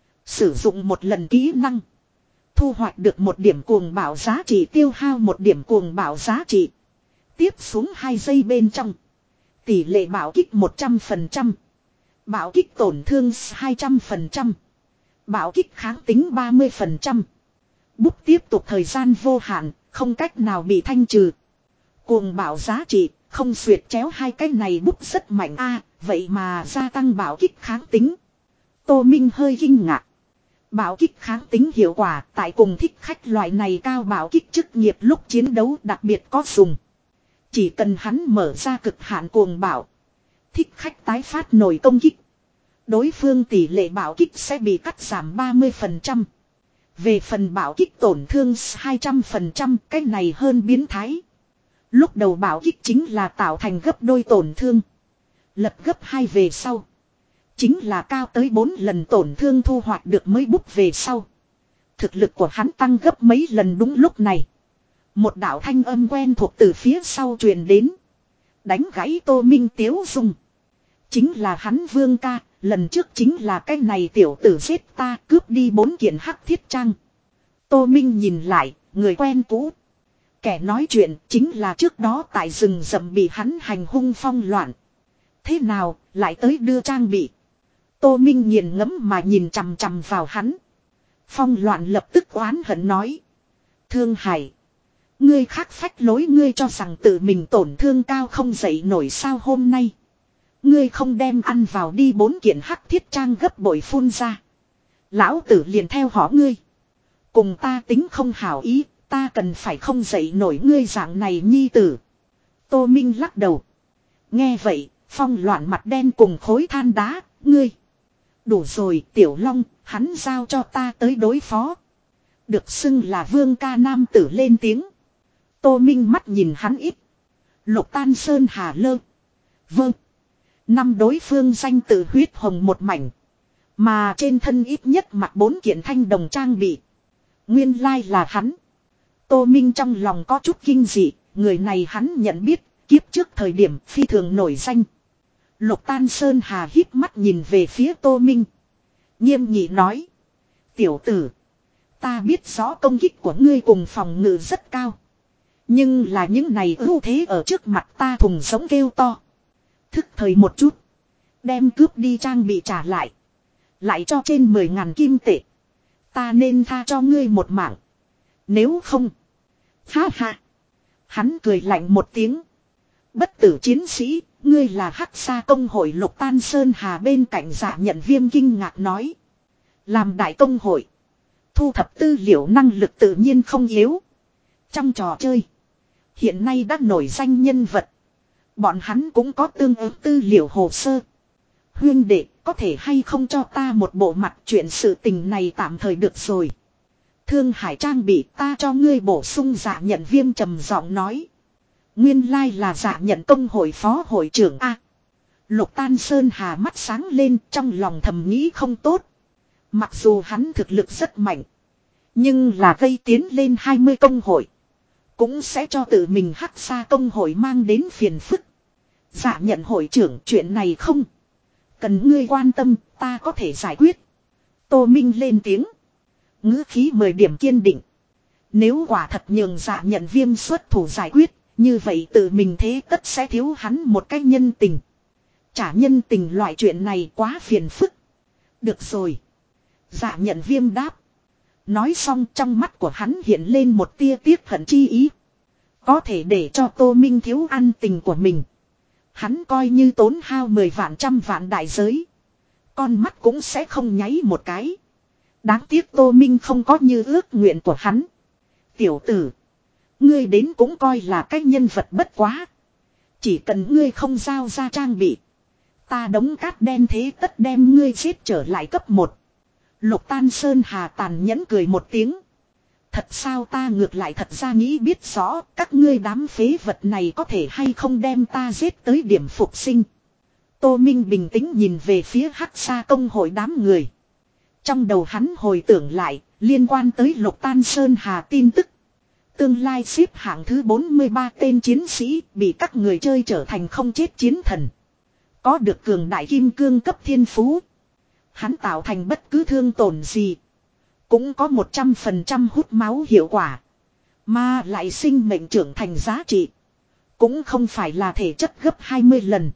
Sử dụng một lần kỹ năng. Thu hoạch được một điểm cuồng bạo giá trị tiêu hao một điểm cuồng bạo giá trị. Tiếp xuống hai giây bên trong. Tỷ lệ bạo kích một trăm phần trăm. Bạo kích tổn thương hai trăm phần trăm. Bạo kích kháng tính ba mươi phần trăm. Bút tiếp tục thời gian vô hạn, không cách nào bị thanh trừ. Cuồng bạo giá trị, không xuyệt chéo hai cái này bút rất mạnh a, vậy mà gia tăng bạo kích kháng tính. Tô Minh hơi kinh ngạc. Bạo kích kháng tính hiệu quả tại cùng thích khách loại này cao bạo kích chức nghiệp lúc chiến đấu đặc biệt có dùng. Chỉ cần hắn mở ra cực hạn cuồng bạo. Thích khách tái phát nổi công kích. Đối phương tỷ lệ bạo kích sẽ bị cắt giảm ba mươi phần trăm. Về phần bạo kích tổn thương hai trăm phần trăm cái này hơn biến thái. Lúc đầu bạo kích chính là tạo thành gấp đôi tổn thương. Lập gấp hai về sau. Chính là cao tới bốn lần tổn thương thu hoạch được mới bút về sau. Thực lực của hắn tăng gấp mấy lần đúng lúc này. Một đạo thanh âm quen thuộc từ phía sau truyền đến. Đánh gãy Tô Minh tiếu dung. Chính là hắn Vương ca, lần trước chính là cái này tiểu tử giết ta cướp đi bốn kiện hắc thiết trang. Tô Minh nhìn lại, người quen cũ. Kẻ nói chuyện chính là trước đó tại rừng rậm bị hắn hành hung Phong Loạn. Thế nào, lại tới đưa trang bị. Tô Minh nghiền ngẫm mà nhìn chằm chằm vào hắn. Phong Loạn lập tức oán hận nói. Thương Hải. Ngươi khác phách lối ngươi cho rằng tự mình tổn thương cao không dậy nổi sao hôm nay. Ngươi không đem ăn vào đi bốn kiện hắc thiết trang gấp bội phun ra. Lão tử liền theo họ ngươi. Cùng ta tính không hảo ý, ta cần phải không dậy nổi ngươi dạng này nhi tử. Tô Minh lắc đầu. Nghe vậy, Phong Loạn mặt đen cùng khối than đá, ngươi. Đủ rồi Tiểu Long, hắn giao cho ta tới đối phó. Được xưng là Vương ca nam tử lên tiếng. Tô Minh mắt nhìn hắn ít. Lục Tan Sơn Hà Lơ. Vâng. Năm đối phương danh tự huyết hồng một mảnh. Mà trên thân ít nhất mặc bốn kiện thanh đồng trang bị. Nguyên lai là hắn. Tô Minh trong lòng có chút kinh dị. Người này hắn nhận biết. Kiếp trước thời điểm phi thường nổi danh. Lục Tan Sơn Hà híp mắt nhìn về phía Tô Minh. Nghiêm nghị nói. Tiểu tử. Ta biết rõ công kích của ngươi cùng phòng ngự rất cao. Nhưng là những này ưu thế ở trước mặt ta thùng giống kêu to. Thức thời một chút. Đem cướp đi trang bị trả lại. Lại cho trên mười ngàn kim tệ. Ta nên tha cho ngươi một mạng. Nếu không. Ha ha. Hắn cười lạnh một tiếng. Bất tử chiến sĩ, ngươi là Hắc Sa công hội Lục Tan Sơn Hà bên cạnh Dạ Nhận Viêm kinh ngạc nói. Làm đại công hội. Thu thập tư liệu năng lực tự nhiên không yếu. Trong trò chơi. Hiện nay đã nổi danh nhân vật. Bọn hắn cũng có tương ứng tư liệu hồ sơ. Huyên đệ, có thể hay không cho ta một bộ mặt chuyện sự tình này tạm thời được rồi. Thương Hải trang bị ta cho ngươi bổ sung. Dạ Nhận Viêm trầm giọng nói. Nguyên lai là Dạ Nhận công hội phó hội trưởng A. Lục Tan Sơn Hà mắt sáng lên, trong lòng thầm nghĩ không tốt. Mặc dù hắn thực lực rất mạnh. Nhưng là gây tiến lên hai mươi công hội. Cũng sẽ cho tự mình Hắc Sa công hội mang đến phiền phức. Dạ Nhận hội trưởng, chuyện này không cần ngươi quan tâm, ta có thể giải quyết. Tô Minh lên tiếng. Ngữ khí mười điểm kiên định. Nếu quả thật nhường Dạ Nhận Viêm xuất thủ giải quyết, như vậy tự mình thế tất sẽ thiếu hắn một cái nhân tình. Trả nhân tình loại chuyện này quá phiền phức. Được rồi. Dạ Nhận Viêm đáp. Nói xong trong mắt của hắn hiện lên một tia tiếc hận chi ý. Có thể để cho Tô Minh thiếu ăn tình của mình. Hắn coi như tốn hao mười vạn trăm vạn đại giới. Con mắt cũng sẽ không nháy một cái. Đáng tiếc Tô Minh không có như ước nguyện của hắn. Tiểu tử. Ngươi đến cũng coi là cái nhân vật bất quá. Chỉ cần ngươi không giao ra trang bị. Ta đống cát đen thế tất đem ngươi giết trở lại cấp một. Lục Tan Sơn Hà tàn nhẫn cười một tiếng. Thật sao ta ngược lại thật ra nghĩ biết rõ các ngươi đám phế vật này có thể hay không đem ta giết tới điểm phục sinh. Tô Minh bình tĩnh nhìn về phía Hắc Sa công hội đám người. Trong đầu hắn hồi tưởng lại liên quan tới Lục Tan Sơn Hà tin tức. Tương lai xếp hạng thứ bốn mươi ba tên chiến sĩ bị các người chơi trở thành không chết chiến thần. Có được cường đại kim cương cấp thiên phú. Hắn tạo thành bất cứ thương tổn gì. Cũng có một trăm phần trăm hút máu hiệu quả. Mà lại sinh mệnh trưởng thành giá trị. Cũng không phải là thể chất gấp hai mươi lần.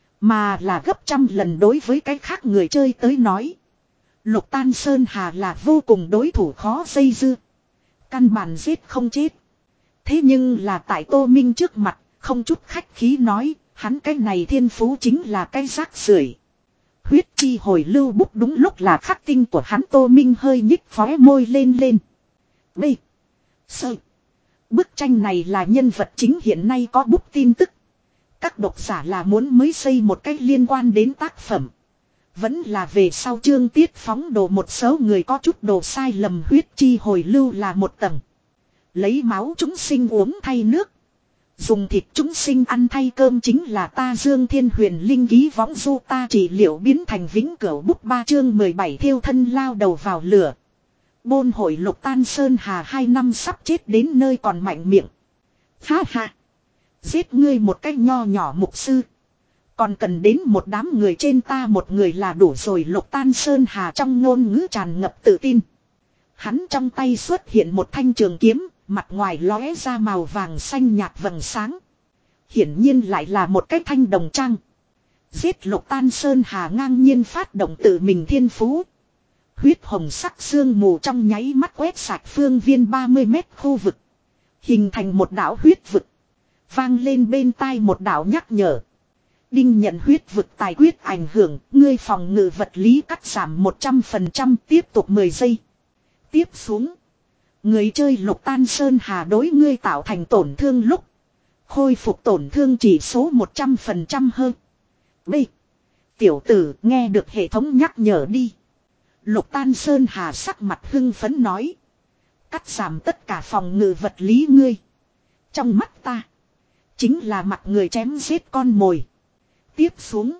Mà là gấp trăm lần đối với cái khác người chơi tới nói. Lục Tan Sơn Hà là vô cùng đối thủ khó dây dưa. Căn bản giết không chết. Thế nhưng là tại Tô Minh trước mặt, không chút khách khí nói, hắn cái này thiên phú chính là cái rác rưởi. Huyết chi hồi lưu bút đúng lúc là khắc tinh của hắn. Tô Minh hơi nhích khóe môi lên lên. B. Sơ. Bức tranh này là nhân vật chính hiện nay có bút tin tức. Các độc giả là muốn mới xây một cách liên quan đến tác phẩm. Vẫn là về sau chương tiết phóng đồ một số người có chút đồ sai lầm. Huyết chi hồi lưu là một tầng. Lấy máu chúng sinh uống thay nước. Dùng thịt chúng sinh ăn thay cơm chính là ta Dương Thiên Huyền Linh ký võng du ta trị liệu biến thành vĩnh cửu bút ba chương mười bảy thiêu thân lao đầu vào lửa. Bôn hội Lục Tan Sơn Hà hai năm sắp chết đến nơi còn mạnh miệng. Ha ha. Giết ngươi một cách nho nhỏ mục sư. Còn cần đến một đám người trên ta một người là đủ rồi. Lục Tan Sơn Hà trong ngôn ngữ tràn ngập tự tin. Hắn trong tay xuất hiện một thanh trường kiếm. Mặt ngoài lóe ra màu vàng xanh nhạt vầng sáng. Hiển nhiên lại là một cái thanh đồng trang. Giết Lục Tan Sơn Hà ngang nhiên phát động tự mình thiên phú. Huyết hồng sắc sương mù trong nháy mắt quét sạch phương viên ba mươi mét khu vực. Hình thành một đảo huyết vực. Vang lên bên tai một đảo nhắc nhở. Đinh nhận huyết vực tài quyết ảnh hưởng. Ngươi phòng ngự vật lý cắt giảm một trăm phần trăm tiếp tục mười giây. Tiếp xuống. Người chơi Lục Tan Sơn Hà đối ngươi tạo thành tổn thương lúc. Khôi phục tổn thương chỉ số một trăm phần trăm hơn. B. Tiểu tử nghe được hệ thống nhắc nhở đi. Lục Tan Sơn Hà sắc mặt hưng phấn nói. Cắt giảm tất cả phòng ngự vật lý ngươi. Trong mắt ta. Chính là mặt người chém giết con mồi. Tiếp xuống.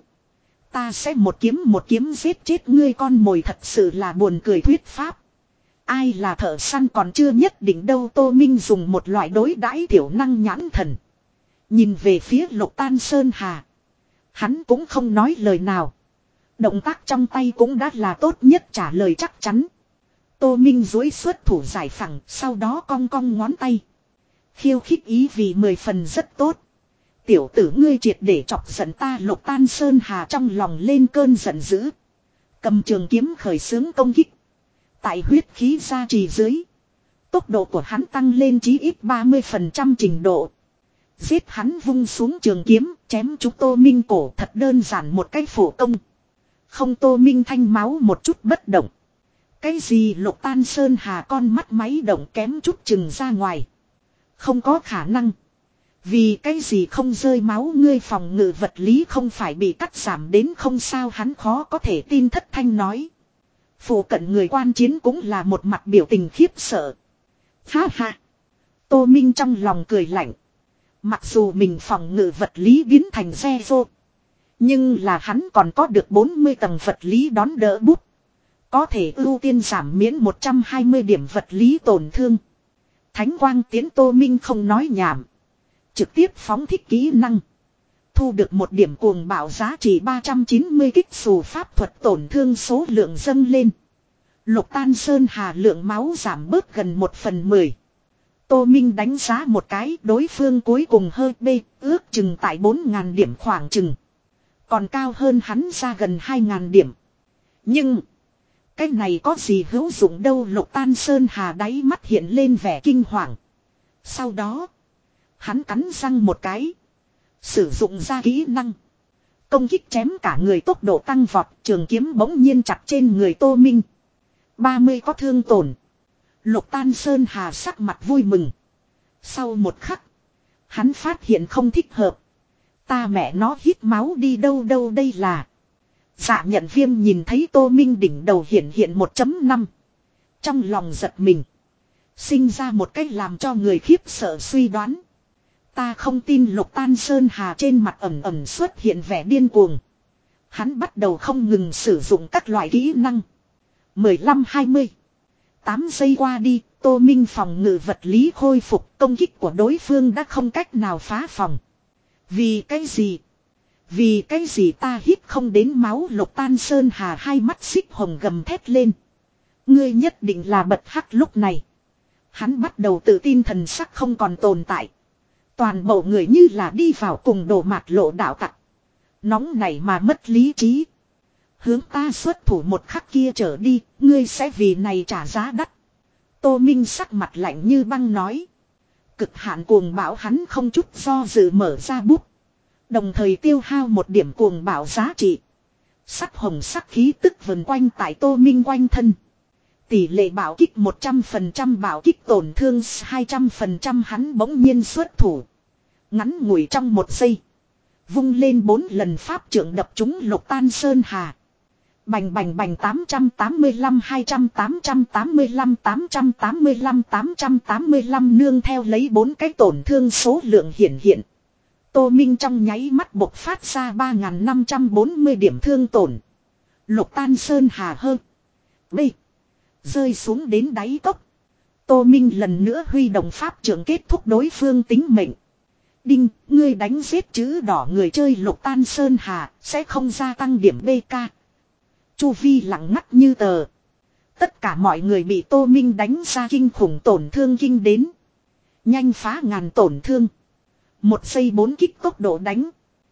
Ta sẽ một kiếm một kiếm giết chết ngươi con mồi thật sự là buồn cười thuyết pháp. Ai là thợ săn còn chưa nhất định đâu. Tô Minh dùng một loại đối đãi tiểu năng nhãn thần. Nhìn về phía Lục Tan Sơn Hà. Hắn cũng không nói lời nào. Động tác trong tay cũng đã là tốt nhất trả lời chắc chắn. Tô Minh duỗi xuất thủ giải phẳng. Sau đó cong cong ngón tay. Khiêu khích ý vì mười phần rất tốt. Tiểu tử ngươi triệt để chọc giận ta. Lục Tan Sơn Hà trong lòng lên cơn giận dữ. Cầm trường kiếm khởi xướng công kích. Tại huyết khí gia trì dưới. Tốc độ của hắn tăng lên chí ít ba mươi phần trăm trình độ. Giết hắn vung xuống trường kiếm, chém chúng Tô Minh cổ thật đơn giản một cách phổ công. Không Tô Minh thanh máu một chút bất động. Cái gì Lục Tan Sơn Hà con mắt máy động kém chút chừng ra ngoài. Không có khả năng. Vì cái gì không rơi máu ngươi phòng ngự vật lý không phải bị cắt giảm đến không sao hắn khó có thể tin thất thanh nói. Phụ cận người quan chiến cũng là một mặt biểu tình khiếp sợ. Ha ha. Tô Minh trong lòng cười lạnh. Mặc dù mình phòng ngự vật lý biến thành xe vô. Nhưng là hắn còn có được bốn mươi tầng vật lý đón đỡ bút. Có thể ưu tiên giảm miễn một trăm hai mươi điểm vật lý tổn thương. Thánh quang tiến Tô Minh không nói nhảm. Trực tiếp phóng thích kỹ năng. Thu được một điểm cuồng bạo giá trị ba trăm chín mươi kích xù pháp thuật tổn thương số lượng dâng lên. Lục Tan Sơn Hà lượng máu giảm bớt gần một phần mười. Tô Minh đánh giá một cái đối phương cuối cùng hơi bê ước chừng tại bốn nghìn điểm khoảng chừng. Còn cao hơn hắn ra gần hai nghìn điểm. Nhưng cái này có gì hữu dụng đâu. Lục Tan Sơn Hà đáy mắt hiện lên vẻ kinh hoàng. Sau đó hắn cắn răng một cái. Sử dụng ra kỹ năng. Công kích chém cả người tốc độ tăng vọt. Trường kiếm bỗng nhiên chặt trên người Tô Minh. ba mươi có thương tổn. Lục Tan Sơn Hà sắc mặt vui mừng. Sau một khắc. Hắn phát hiện không thích hợp. Ta mẹ nó hít máu đi đâu đâu đây là. Dạ nhận viêm nhìn thấy Tô Minh đỉnh đầu hiện hiện một chấm năm. Trong lòng giật mình. Sinh ra một cách làm cho người khiếp sợ suy đoán. Ta không tin. Lục Tan Sơn Hà trên mặt ẩm ẩm xuất hiện vẻ điên cuồng. Hắn bắt đầu không ngừng sử dụng các loại kỹ năng. mười lăm hai mươi. tám giây qua đi, Tô Minh phòng ngự vật lý khôi phục, công kích của đối phương đã không cách nào phá phòng. Vì cái gì? Vì cái gì ta hít không đến máu. Lục Tan Sơn Hà hai mắt xích hồng gầm thét lên. Ngươi nhất định là bật hắc. Lúc này hắn bắt đầu tự tin thần sắc không còn tồn tại. Toàn bộ người như là đi vào cùng đổ mạt lộ đạo tặc. Nóng này mà mất lý trí. Hướng ta xuất thủ một khắc kia trở đi, ngươi sẽ vì này trả giá đắt. Tô Minh sắc mặt lạnh như băng nói. Cực hạn cuồng bạo hắn không chút do dự mở ra bút. Đồng thời tiêu hao một điểm cuồng bạo giá trị. Sắc hồng sắc khí tức vần quanh tại Tô Minh quanh thân. Tỷ lệ bạo kích một trăm phần trăm bạo kích tổn thương hai trăm phần trăm hắn bỗng nhiên xuất thủ. Ngắn ngủi trong một giây. Vung lên bốn lần pháp trưởng đập trúng Lục Tan Sơn Hà. Bành bành bành tám trăm tám mươi lăm hai trăm tám trăm tám mươi lăm tám trăm tám mươi lăm tám trăm tám mươi lăm nương theo lấy bốn cái tổn thương số lượng hiển hiện. Tô Minh trong nháy mắt bộc phát ra ba nghìn năm trăm bốn mươi điểm thương tổn. Lục Tan Sơn Hà hơn. B. Rơi xuống đến đáy cốc. Tô Minh lần nữa huy động pháp trưởng kết thúc đối phương tính mệnh. Đinh, ngươi đánh giết chữ đỏ người chơi Lục Tan Sơn Hà sẽ không gia tăng điểm bê ca. Chu vi lặng ngắt như tờ. Tất cả mọi người bị Tô Minh đánh ra kinh khủng tổn thương kinh đến. Nhanh phá ngàn tổn thương. Một giây bốn kích tốc độ đánh.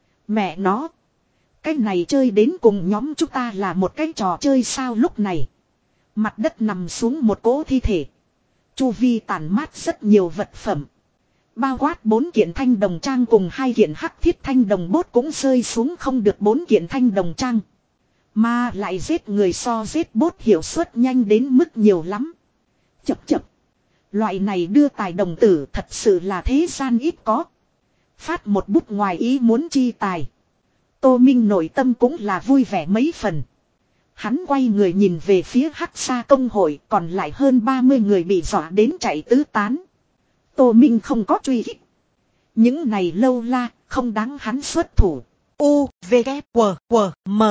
Mẹ nó. Cái này chơi đến cùng nhóm chúng ta là một cái trò chơi sao. Lúc này mặt đất nằm xuống một cỗ thi thể. Chu vi tàn mát rất nhiều vật phẩm. Bao quát bốn kiện thanh đồng trang cùng hai kiện hắc thiết thanh đồng bốt cũng rơi xuống không được bốn kiện thanh đồng trang. Mà lại giết người so giết bốt hiệu suất nhanh đến mức nhiều lắm. Chập chập. Loại này đưa tài đồng tử thật sự là thế gian ít có. Phát một bút ngoài ý muốn chi tài. Tô Minh nội tâm cũng là vui vẻ mấy phần. Hắn quay người nhìn về phía Hắc Sa công hội, còn lại hơn ba mươi người bị dọa đến chạy tứ tán. Tô Minh không có truy kích. Những này lâu la, không đáng hắn xuất thủ. U, V, K, W, W, M.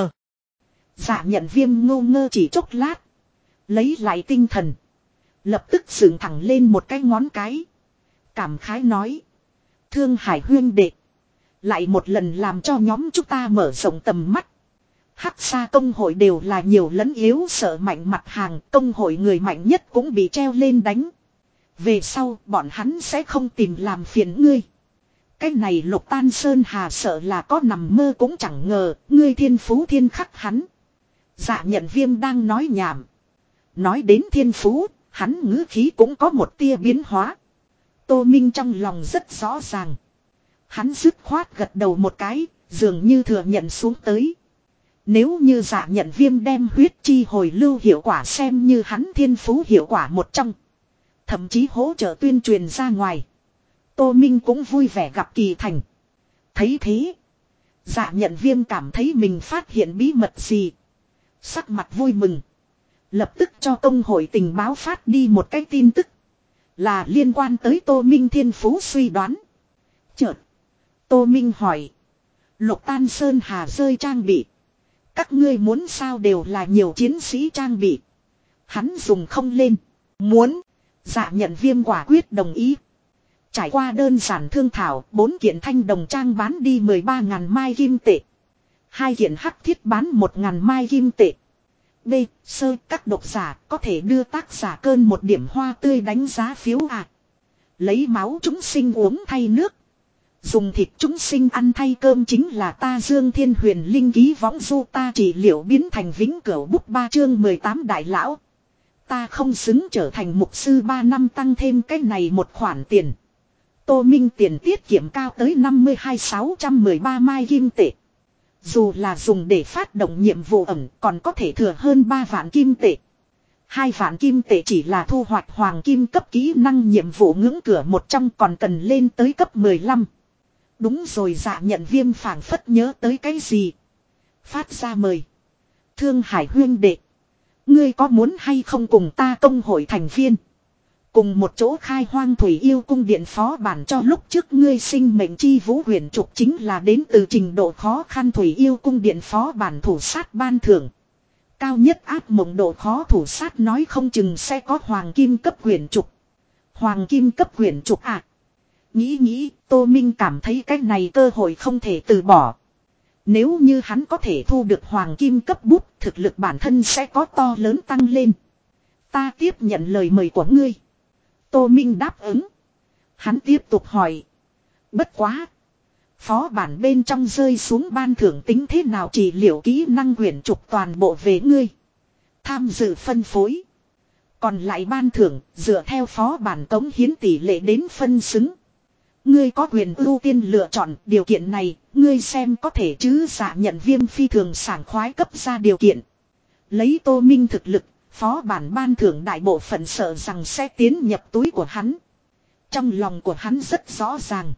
Dạ nhận viêm ngô ngơ chỉ chốc lát. Lấy lại tinh thần. Lập tức dựng thẳng lên một cái ngón cái. Cảm khái nói. Thương Hải huyên đệ. Lại một lần làm cho nhóm chúng ta mở rộng tầm mắt. Hắc Sa công hội đều là nhiều lẫn yếu sợ mạnh mặt hàng. Công hội người mạnh nhất cũng bị treo lên đánh. Về sau bọn hắn sẽ không tìm làm phiền ngươi. Cái này Lục Tan Sơn Hà sợ là có nằm mơ cũng chẳng ngờ, ngươi thiên phú thiên khắc hắn. Dạ Nhận Viêm đang nói nhảm. Nói đến thiên phú, hắn ngữ khí cũng có một tia biến hóa. Tô Minh trong lòng rất rõ ràng. Hắn dứt khoát gật đầu một cái, dường như thừa nhận xuống tới. Nếu như Dạ Nhận Viêm đem huyết chi hồi lưu hiệu quả xem như hắn thiên phú hiệu quả một trong. Thậm chí hỗ trợ tuyên truyền ra ngoài. Tô Minh cũng vui vẻ gặp Kỳ Thành. Thấy thế. Dạ Nhận Viêm cảm thấy mình phát hiện bí mật gì. Sắc mặt vui mừng. Lập tức cho công hội tình báo phát đi một cái tin tức. Là liên quan tới Tô Minh thiên phú suy đoán. Chợt. Tô Minh hỏi. Lục Tan Sơn Hà rơi trang bị. Các ngươi muốn sao đều là nhiều chiến sĩ trang bị. Hắn dùng không lên. Muốn. Dạ Nhận Viêm quả quyết đồng ý. Trải qua đơn giản thương thảo, bốn kiện thanh đồng trang bán đi mười ba ngàn mai kim tệ. Hai kiện hắc thiết bán một ngàn mai kim tệ. B. Sơ các độc giả có thể đưa tác giả cơn một điểm hoa tươi đánh giá phiếu à. Lấy máu chúng sinh uống thay nước. Dùng thịt chúng sinh ăn thay cơm chính là ta Dương Thiên Huyền Linh ký võng du ta trị liệu biến thành vĩnh cửu bút ba chương mười tám đại lão. Ta không xứng trở thành mục sư ba năm tăng thêm cái này một khoản tiền. Tô Minh tiền tiết kiệm cao tới năm mươi hai nghìn sáu trăm mười ba mai kim tệ. Dù là dùng để phát động nhiệm vụ ẩn còn có thể thừa hơn ba vạn kim tệ. Hai vạn kim tệ chỉ là thu hoạch hoàng kim cấp kỹ năng nhiệm vụ ngưỡng cửa một trong còn cần lên tới cấp mười lăm. Đúng rồi Dạ Nhận Viêm phảng phất nhớ tới cái gì. Phát ra mời. Thương Hải huyên đệ. Ngươi có muốn hay không cùng ta công hội thành viên. Cùng một chỗ khai hoang thủy yêu cung điện phó bản cho lúc trước ngươi sinh mệnh chi vũ huyền trục chính là đến từ trình độ khó khăn thủy yêu cung điện phó bản thủ sát ban thưởng. Cao nhất áp mộng độ khó thủ sát nói không chừng sẽ có hoàng kim cấp huyền trục. Hoàng kim cấp huyền trục à. Nghĩ nghĩ Tô Minh cảm thấy cái này cơ hội không thể từ bỏ. Nếu như hắn có thể thu được hoàng kim cấp bút thực lực bản thân sẽ có to lớn tăng lên. Ta tiếp nhận lời mời của ngươi. Tô Minh đáp ứng. Hắn tiếp tục hỏi. Bất quá. Phó bản bên trong rơi xuống ban thưởng tính thế nào chỉ liệu kỹ năng quyển trục toàn bộ về ngươi. Tham dự phân phối. Còn lại ban thưởng dựa theo phó bản cống hiến tỷ lệ đến phân xứng. Ngươi có quyền ưu tiên lựa chọn điều kiện này. Ngươi xem có thể chứ. Dạ Nhận Viêm phi thường sảng khoái cấp ra điều kiện. Lấy Tô Minh thực lực. Phó bản ban thưởng đại bộ phận sợ rằng sẽ tiến nhập túi của hắn. Trong lòng của hắn rất rõ ràng.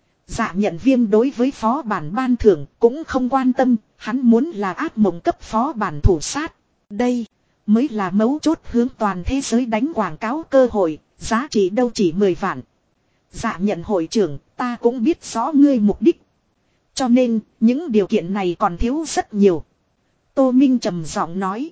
Dạ Nhận Viêm đối với phó bản ban thưởng cũng không quan tâm. Hắn muốn là ác mộng cấp phó bản thủ sát. Đây mới là mấu chốt hướng toàn thế giới đánh quảng cáo cơ hội. Giá trị đâu chỉ mười vạn. Dạ Nhận hội trưởng ta cũng biết rõ ngươi mục đích. Cho nên những điều kiện này còn thiếu rất nhiều. Tô Minh trầm giọng nói.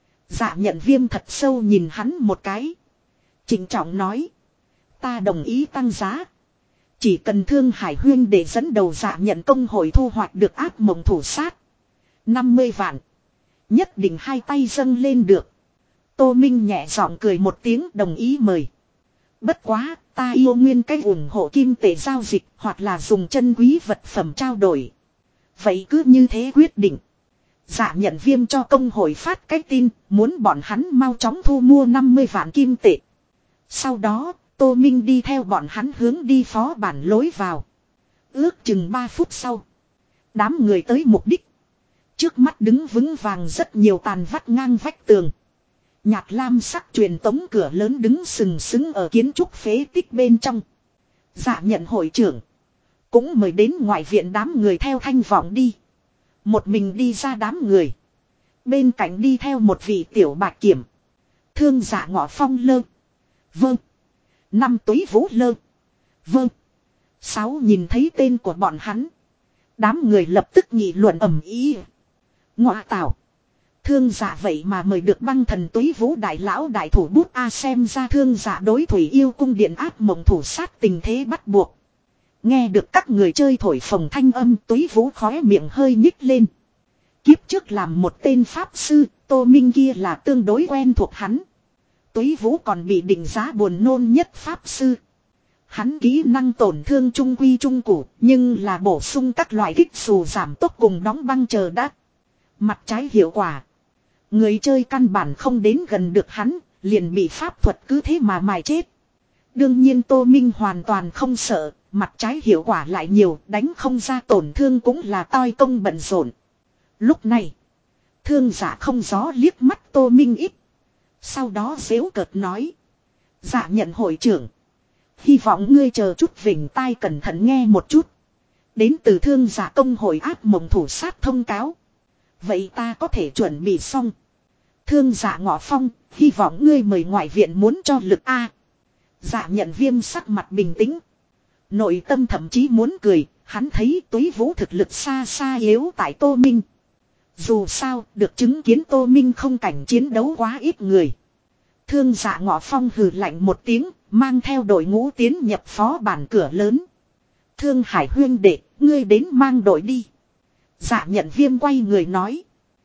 Dạ Nhận Viêm thật sâu nhìn hắn một cái. Trịnh trọng nói. Ta đồng ý tăng giá. Chỉ cần Thương Hải huyên để dẫn đầu Dạ Nhận công hội thu hoạch được ác mộng thủ sát. năm mươi vạn. Nhất định hai tay dâng lên được. Tô Minh nhẹ giọng cười một tiếng đồng ý mời. Bất quá ta yêu nguyên cách ủng hộ kim tệ giao dịch hoặc là dùng chân quý vật phẩm trao đổi. Vậy cứ như thế quyết định. Dạ Nhận Viêm cho công hội phát cái tin, muốn bọn hắn mau chóng thu mua năm mươi vạn kim tệ. Sau đó, Tô Minh đi theo bọn hắn hướng đi phó bản lối vào. Ước chừng ba phút sau. Đám người tới mục đích. Trước mắt đứng vững vàng rất nhiều tàn vắt ngang vách tường. Nhạt lam sắc truyền tống cửa lớn đứng sừng sững ở kiến trúc phế tích bên trong. Dạ Nhận hội trưởng. Cũng mời đến ngoại viện đám người theo thanh vọng đi. Một mình đi ra đám người. Bên cạnh đi theo một vị tiểu bạch kiểm. Thương Dạ Ngọ Phong lơ. Vâng. Năm túy vũ lơ. Vâng. Sáu nhìn thấy tên của bọn hắn. Đám người lập tức nghị luận ầm ĩ. Ngọa tảo. Thương Dạ vậy mà mời được băng thần túy vũ đại lão đại thủ bút A xem ra Thương Dạ đối thủy yêu cung điện áp mộng thủ sát tình thế bắt buộc. Nghe được các người chơi thổi phồng thanh âm túy vũ khóe miệng hơi nhích lên. Kiếp trước làm một tên pháp sư, Tô Minh kia là tương đối quen thuộc hắn. Túy Vũ còn bị định giá buồn nôn nhất pháp sư. Hắn kỹ năng tổn thương trung quy trung cụ, nhưng là bổ sung các loại kích xù giảm tốc cùng đóng băng chờ đã. Mặt trái hiệu quả. Người chơi căn bản không đến gần được hắn, liền bị pháp thuật cứ thế mà mài chết. Đương nhiên Tô Minh hoàn toàn không sợ, mặt trái hiệu quả lại nhiều, đánh không ra tổn thương cũng là toi công bận rộn. Lúc này, thương giả không gió liếc mắt Tô Minh ít. Sau đó giễu cợt nói. Dạ nhận hội trưởng. Hy vọng ngươi chờ chút vỉnh tai cẩn thận nghe một chút. Đến từ thương giả công hội áp mộng thủ sát thông cáo. Vậy ta có thể chuẩn bị xong. Thương giả ngọ phong, hy vọng ngươi mời ngoại viện muốn cho lực A. Dạ nhận viêm sắc mặt bình tĩnh. Nội tâm thậm chí muốn cười, hắn thấy Túy Vũ thực lực xa xa yếu tại Tô Minh. Dù sao, được chứng kiến Tô Minh không cảnh chiến đấu quá ít người. Thương dạ ngọ phong hừ lạnh một tiếng, mang theo đội ngũ tiến nhập phó bản cửa lớn. Thương Hải huyên đệ, ngươi đến mang đội đi. Dạ nhận viêm quay người nói.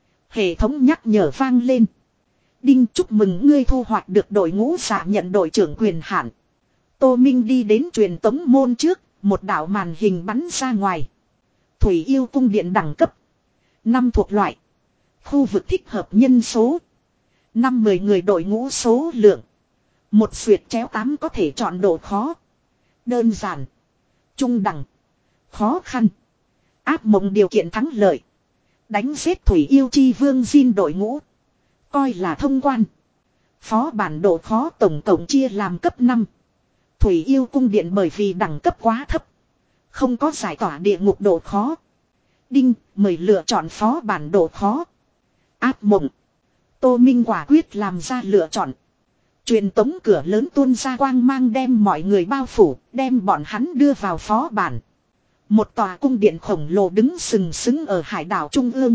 Hệ thống nhắc nhở vang lên. Đinh chúc mừng ngươi thu hoạch được đội ngũ dạ nhận đội trưởng quyền hạn. Tô Minh đi đến truyền tống môn trước, một đạo màn hình bắn ra ngoài. Thủy yêu cung điện đẳng cấp. Năm thuộc loại. Khu vực thích hợp nhân số. Năm mười người đội ngũ số lượng. Một xuyệt chéo tám có thể chọn độ khó. Đơn giản. Trung đẳng. Khó khăn. Áp mộng điều kiện thắng lợi. Đánh giết thủy yêu chi vương Jin đội ngũ. Coi là thông quan. Phó bản độ khó tổng cộng chia làm cấp năm. Thủy yêu cung điện bởi vì đẳng cấp quá thấp. Không có giải tỏa địa ngục độ khó. Đinh, mời lựa chọn phó bản độ khó. Áp mộng. Tô Minh quả quyết làm ra lựa chọn. Truyền tống cửa lớn tuôn ra quang mang đem mọi người bao phủ, đem bọn hắn đưa vào phó bản. Một tòa cung điện khổng lồ đứng sừng sững ở hải đảo Trung ương.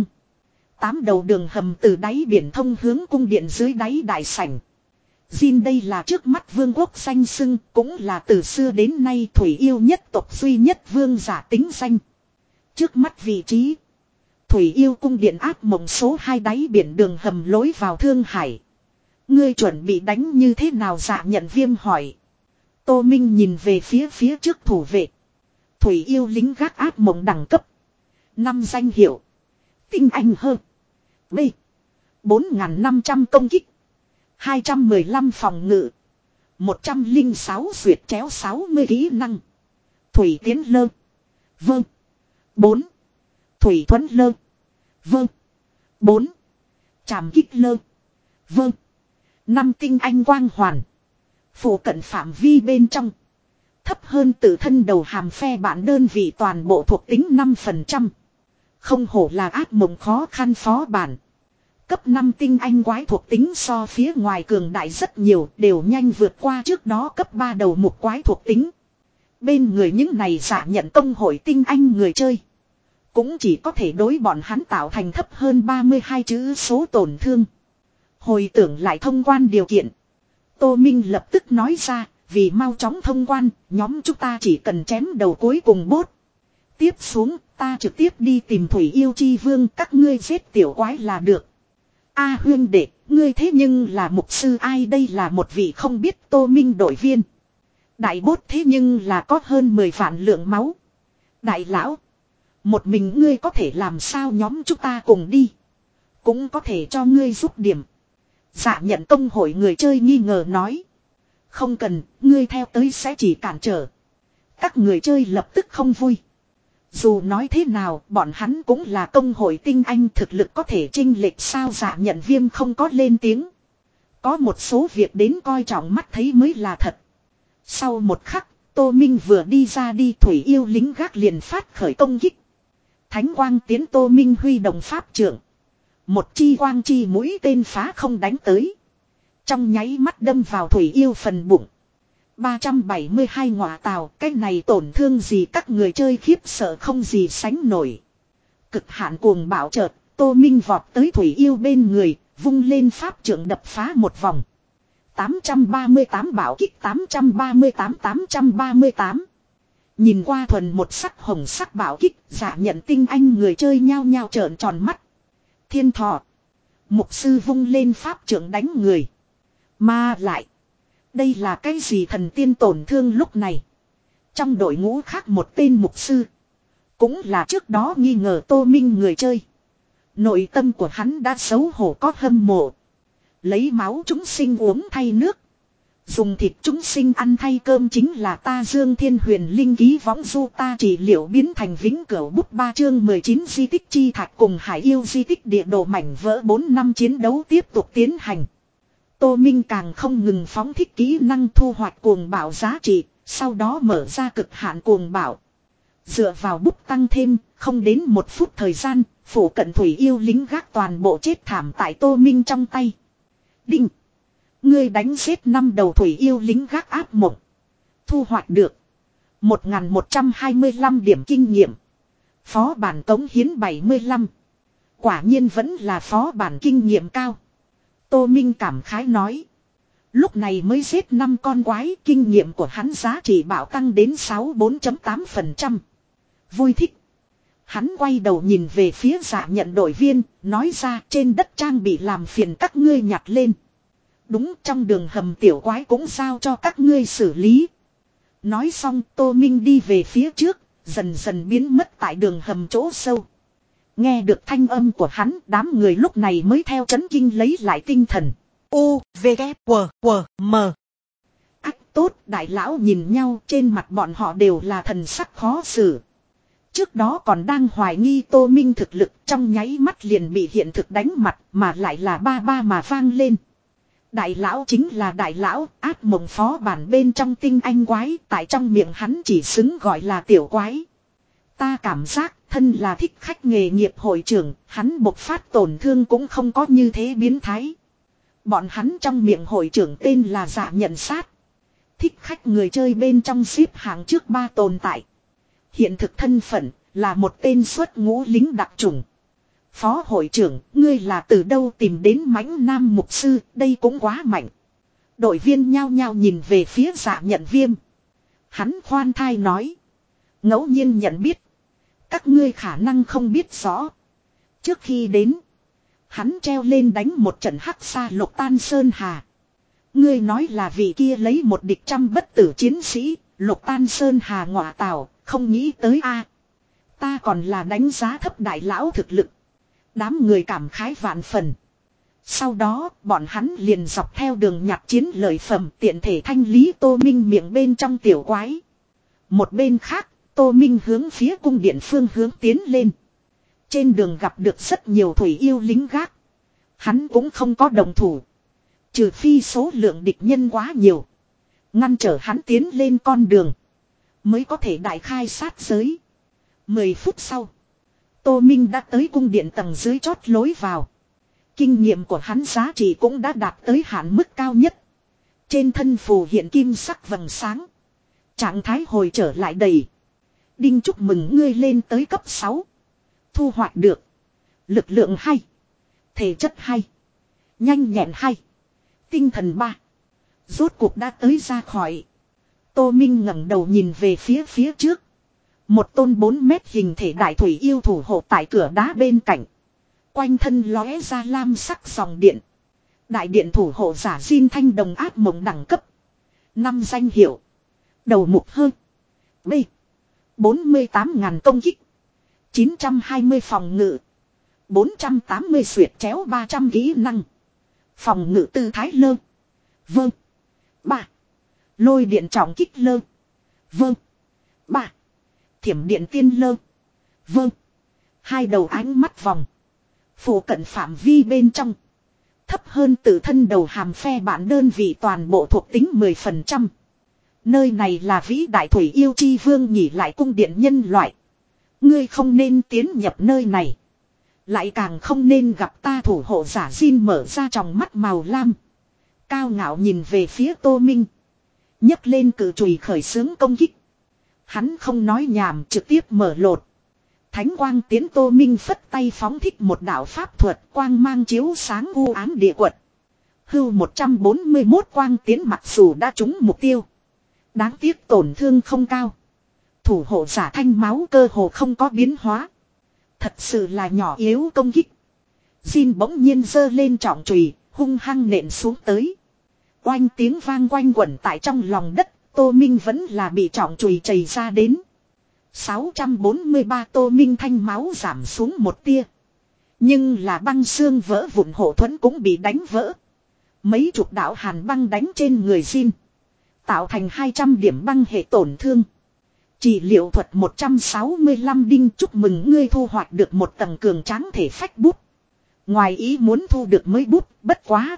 Tám đầu đường hầm từ đáy biển thông hướng cung điện dưới đáy đại sảnh. Jin đây là trước mắt vương quốc danh xưng, cũng là từ xưa đến nay thủy yêu nhất tộc duy nhất vương giả tính danh. Trước mắt vị trí. Thủy yêu cung điện áp mộng số hai đáy biển đường hầm lối vào Thương Hải. Ngươi chuẩn bị đánh như thế nào dạ nhận viêm hỏi. Tô Minh nhìn về phía phía trước thủ vệ. Thủy yêu lính gác áp mộng đẳng cấp. Năm danh hiệu. Tinh anh hơn. B. bốn nghìn năm trăm công kích. hai trăm mười lăm phòng ngự. một trăm lẻ sáu duyệt chéo sáu mươi kỹ năng. Thủy tiến lơ. Vâng. bốn. Thủy thuẫn lơ. Vâng. bốn. Trảm kích lơ. Vâng. năm tinh anh quang hoàn. Phủ cận phạm vi bên trong. Thấp hơn tự thân đầu hàm phe bản đơn vị toàn bộ thuộc tính năm phần trăm. Không hổ là ác mộng khó khăn phó bản. Cấp năm tinh anh quái thuộc tính so phía ngoài cường đại rất nhiều, đều nhanh vượt qua trước đó cấp ba đầu mục quái thuộc tính. Bên người những này giả nhận công hội tinh anh người chơi. Cũng chỉ có thể đối bọn hắn tạo thành thấp hơn ba mươi hai chữ số tổn thương. Hồi tưởng lại thông quan điều kiện. Tô Minh lập tức nói ra, vì mau chóng thông quan, nhóm chúng ta chỉ cần chém đầu cuối cùng bốt. Tiếp xuống, ta trực tiếp đi tìm Thủy Yêu Chi Vương, các ngươi giết tiểu quái là được. A huyên đệ, ngươi thế nhưng là mục sư ai đây là một vị không biết Tô Minh đội viên. Đại bốt thế nhưng là có hơn mười vạn lượng máu. Đại lão, một mình ngươi có thể làm sao nhóm chúng ta cùng đi. Cũng có thể cho ngươi giúp điểm. Dạ nhận công hội người chơi nghi ngờ nói. Không cần, ngươi theo tới sẽ chỉ cản trở. Các người chơi lập tức không vui. Dù nói thế nào, bọn hắn cũng là công hội tinh anh thực lực có thể chênh lệch sao dạ nhận viêm không có lên tiếng. Có một số việc đến coi trọng mắt thấy mới là thật. Sau một khắc, Tô Minh vừa đi ra đi thủy yêu lính gác liền phát khởi công kích. Thánh quang tiến Tô Minh huy động pháp trưởng. Một chi quang chi mũi tên phá không đánh tới. Trong nháy mắt đâm vào thủy yêu phần bụng. ba trăm bảy mươi hai ngọa tào, cái này tổn thương gì các người chơi khiếp sợ không gì sánh nổi. Cực hạn cuồng bạo chợt, Tô Minh vọt tới thủy yêu bên người, vung lên pháp trưởng đập phá một vòng. tám trăm ba mươi tám bảo kích tám trăm ba mươi tám tám trăm ba mươi tám. Nhìn qua thuần một sắc hồng sắc bảo kích, giả nhận tinh anh người chơi nhao nhao trợn tròn mắt. Thiên thọ. Mục sư vung lên pháp trưởng đánh người. Mà lại. Đây là cái gì thần tiên tổn thương lúc này. Trong đội ngũ khác một tên mục sư. Cũng là trước đó nghi ngờ Tô Minh người chơi. Nội tâm của hắn đã xấu hổ có hâm mộ. Lấy máu chúng sinh uống thay nước. Dùng thịt chúng sinh ăn thay cơm chính là ta Dương Thiên Huyền Linh ký võng du ta trị liệu biến thành vĩnh cửu bút ba chương mười chín di tích chi thạch cùng hải yêu di tích địa đồ mảnh vỡ bốn năm chiến đấu tiếp tục tiến hành. Tô Minh càng không ngừng phóng thích kỹ năng thu hoạch cuồng bạo giá trị, sau đó mở ra cực hạn cuồng bạo. Dựa vào bút tăng thêm, không đến một phút thời gian, phủ cận thủy yêu lính gác toàn bộ chết thảm tại Tô Minh trong tay. Đinh! Ngươi đánh giết năm đầu thủy yêu lính gác áp mộng. Thu hoạch được một nghìn một trăm hai mươi lăm điểm kinh nghiệm. Phó bản cống hiến bảy mươi lăm. Quả nhiên vẫn là phó bản kinh nghiệm cao. Tô Minh cảm khái nói. Lúc này mới giết năm con quái, kinh nghiệm của hắn giá trị bạo tăng đến sáu mươi bốn phẩy tám phần trăm. Vui thích. Hắn quay đầu nhìn về phía Dạ Nhận đội viên, nói ra trên đất trang bị làm phiền các ngươi nhặt lên. Đúng, trong đường hầm tiểu quái cũng giao cho các ngươi xử lý. Nói xong Tô Minh đi về phía trước, dần dần biến mất tại đường hầm chỗ sâu. Nghe được thanh âm của hắn, đám người lúc này mới theo chấn kinh lấy lại tinh thần. U, V, K, W, W, M. Ác tốt, đại lão nhìn nhau, trên mặt bọn họ đều là thần sắc khó xử. Trước đó còn đang hoài nghi Tô Minh thực lực, trong nháy mắt liền bị hiện thực đánh mặt, mà lại là ba ba mà vang lên. Đại lão chính là đại lão, ác mộng phó bản bên trong tinh anh quái, tại trong miệng hắn chỉ xứng gọi là tiểu quái. Ta cảm giác, thân là thích khách nghề nghiệp hội trưởng, hắn bộc phát tổn thương cũng không có như thế biến thái. Bọn hắn trong miệng hội trưởng tên là Dạ Nhận sát. Thích khách người chơi bên trong xếp hạng trước ba tồn tại. Hiện thực thân phận là một tên xuất ngũ lính đặc chủng. Phó hội trưởng, ngươi là từ đâu tìm đến mãnh nam mục sư, đây cũng quá mạnh. Đội viên nhao nhao nhìn về phía Dạ Nhận Viêm. Hắn khoan thai nói. Ngẫu nhiên nhận biết. Các ngươi khả năng không biết rõ. Trước khi đến, hắn treo lên đánh một trận hắc xa lục tan sơn hà. Ngươi nói là vị kia lấy một địch trăm bất tử chiến sĩ, lục tan sơn hà ngọa tảo, không nghĩ tới a. Ta còn là đánh giá thấp đại lão thực lực. Đám người cảm khái vạn phần. Sau đó, bọn hắn liền dọc theo đường nhặt chiến lợi phẩm tiện thể thanh lý Tô Minh miệng bên trong tiểu quái. Một bên khác, Tô Minh hướng phía cung điện phương hướng tiến lên. Trên đường gặp được rất nhiều thủy yêu lính gác. Hắn cũng không có đồng thủ. Trừ phi số lượng địch nhân quá nhiều. Ngăn trở hắn tiến lên con đường. Mới có thể đại khai sát giới. Mười phút sau. Tô Minh đã tới cung điện tầng dưới chót lối vào. Kinh nghiệm của hắn giá trị cũng đã đạt tới hạn mức cao nhất. Trên thân phù hiện kim sắc vầng sáng. Trạng thái hồi trở lại đầy. Đinh chúc mừng ngươi lên tới cấp sáu. Thu hoạch được. Lực lượng hay. Thể chất hay. Nhanh nhẹn hay. Tinh thần ba. Rốt cuộc đã tới ra khỏi. Tô Minh ngẩng đầu nhìn về phía phía trước. Một tôn bốn mét hình thể đại thủy yêu thủ hộ tại cửa đá bên cạnh. Quanh thân lóe ra lam sắc dòng điện. Đại điện thủ hộ giả Jin Thanh đồng áp mộng đẳng cấp. Năm danh hiệu. Đầu mục hơn. B. bốn mươi tám ngàn công kích. chín trăm hai mươi phòng ngự. bốn trăm tám mươi xuyệt chéo ba trăm kỹ năng. Phòng ngự tư thái lơ. Vâng. ba. Lôi điện trọng kích lơ. Vâng. ba. Thiểm điện tiên lơ. Vâng. Hai đầu ánh mắt vòng. Phủ cận phạm vi bên trong. Thấp hơn tự thân đầu hàm phe bản đơn vị toàn bộ thuộc tính mười phần trăm. Nơi này là vĩ đại thủy yêu chi vương nhỉ lại cung điện nhân loại. Ngươi không nên tiến nhập nơi này. Lại càng không nên gặp ta thủ hộ giả Jin mở ra tròng mắt màu lam. Cao ngạo nhìn về phía Tô Minh. nhấc lên cự chùy khởi xướng công kích. Hắn không nói nhảm trực tiếp mở lột. Thánh quang tiến Tô Minh phất tay phóng thích một đạo pháp thuật quang mang chiếu sáng u ám địa quật. Hưu một trăm bốn mươi mốt quang tiến mặc dù đã trúng mục tiêu. Đáng tiếc tổn thương không cao. Thủ hộ giả thanh máu cơ hồ không có biến hóa. Thật sự là nhỏ yếu công kích. Jin bỗng nhiên giơ lên trọng chùy, hung hăng nện xuống tới. Oanh tiếng vang quanh quẩn tại trong lòng đất, Tô Minh vẫn là bị trọng chùy chảy ra đến. sáu trăm bốn mươi ba Tô Minh thanh máu giảm xuống một tia. Nhưng là băng xương vỡ vụn, hộ thuẫn cũng bị đánh vỡ. Mấy chục đạo hàn băng đánh trên người Jin. Tạo thành hai trăm điểm băng hệ tổn thương. Trị liệu thuật một trăm sáu mươi lăm đinh, chúc mừng ngươi thu hoạch được một tầng cường tráng thể phách bút. Ngoài ý muốn thu được mới bút, bất quá.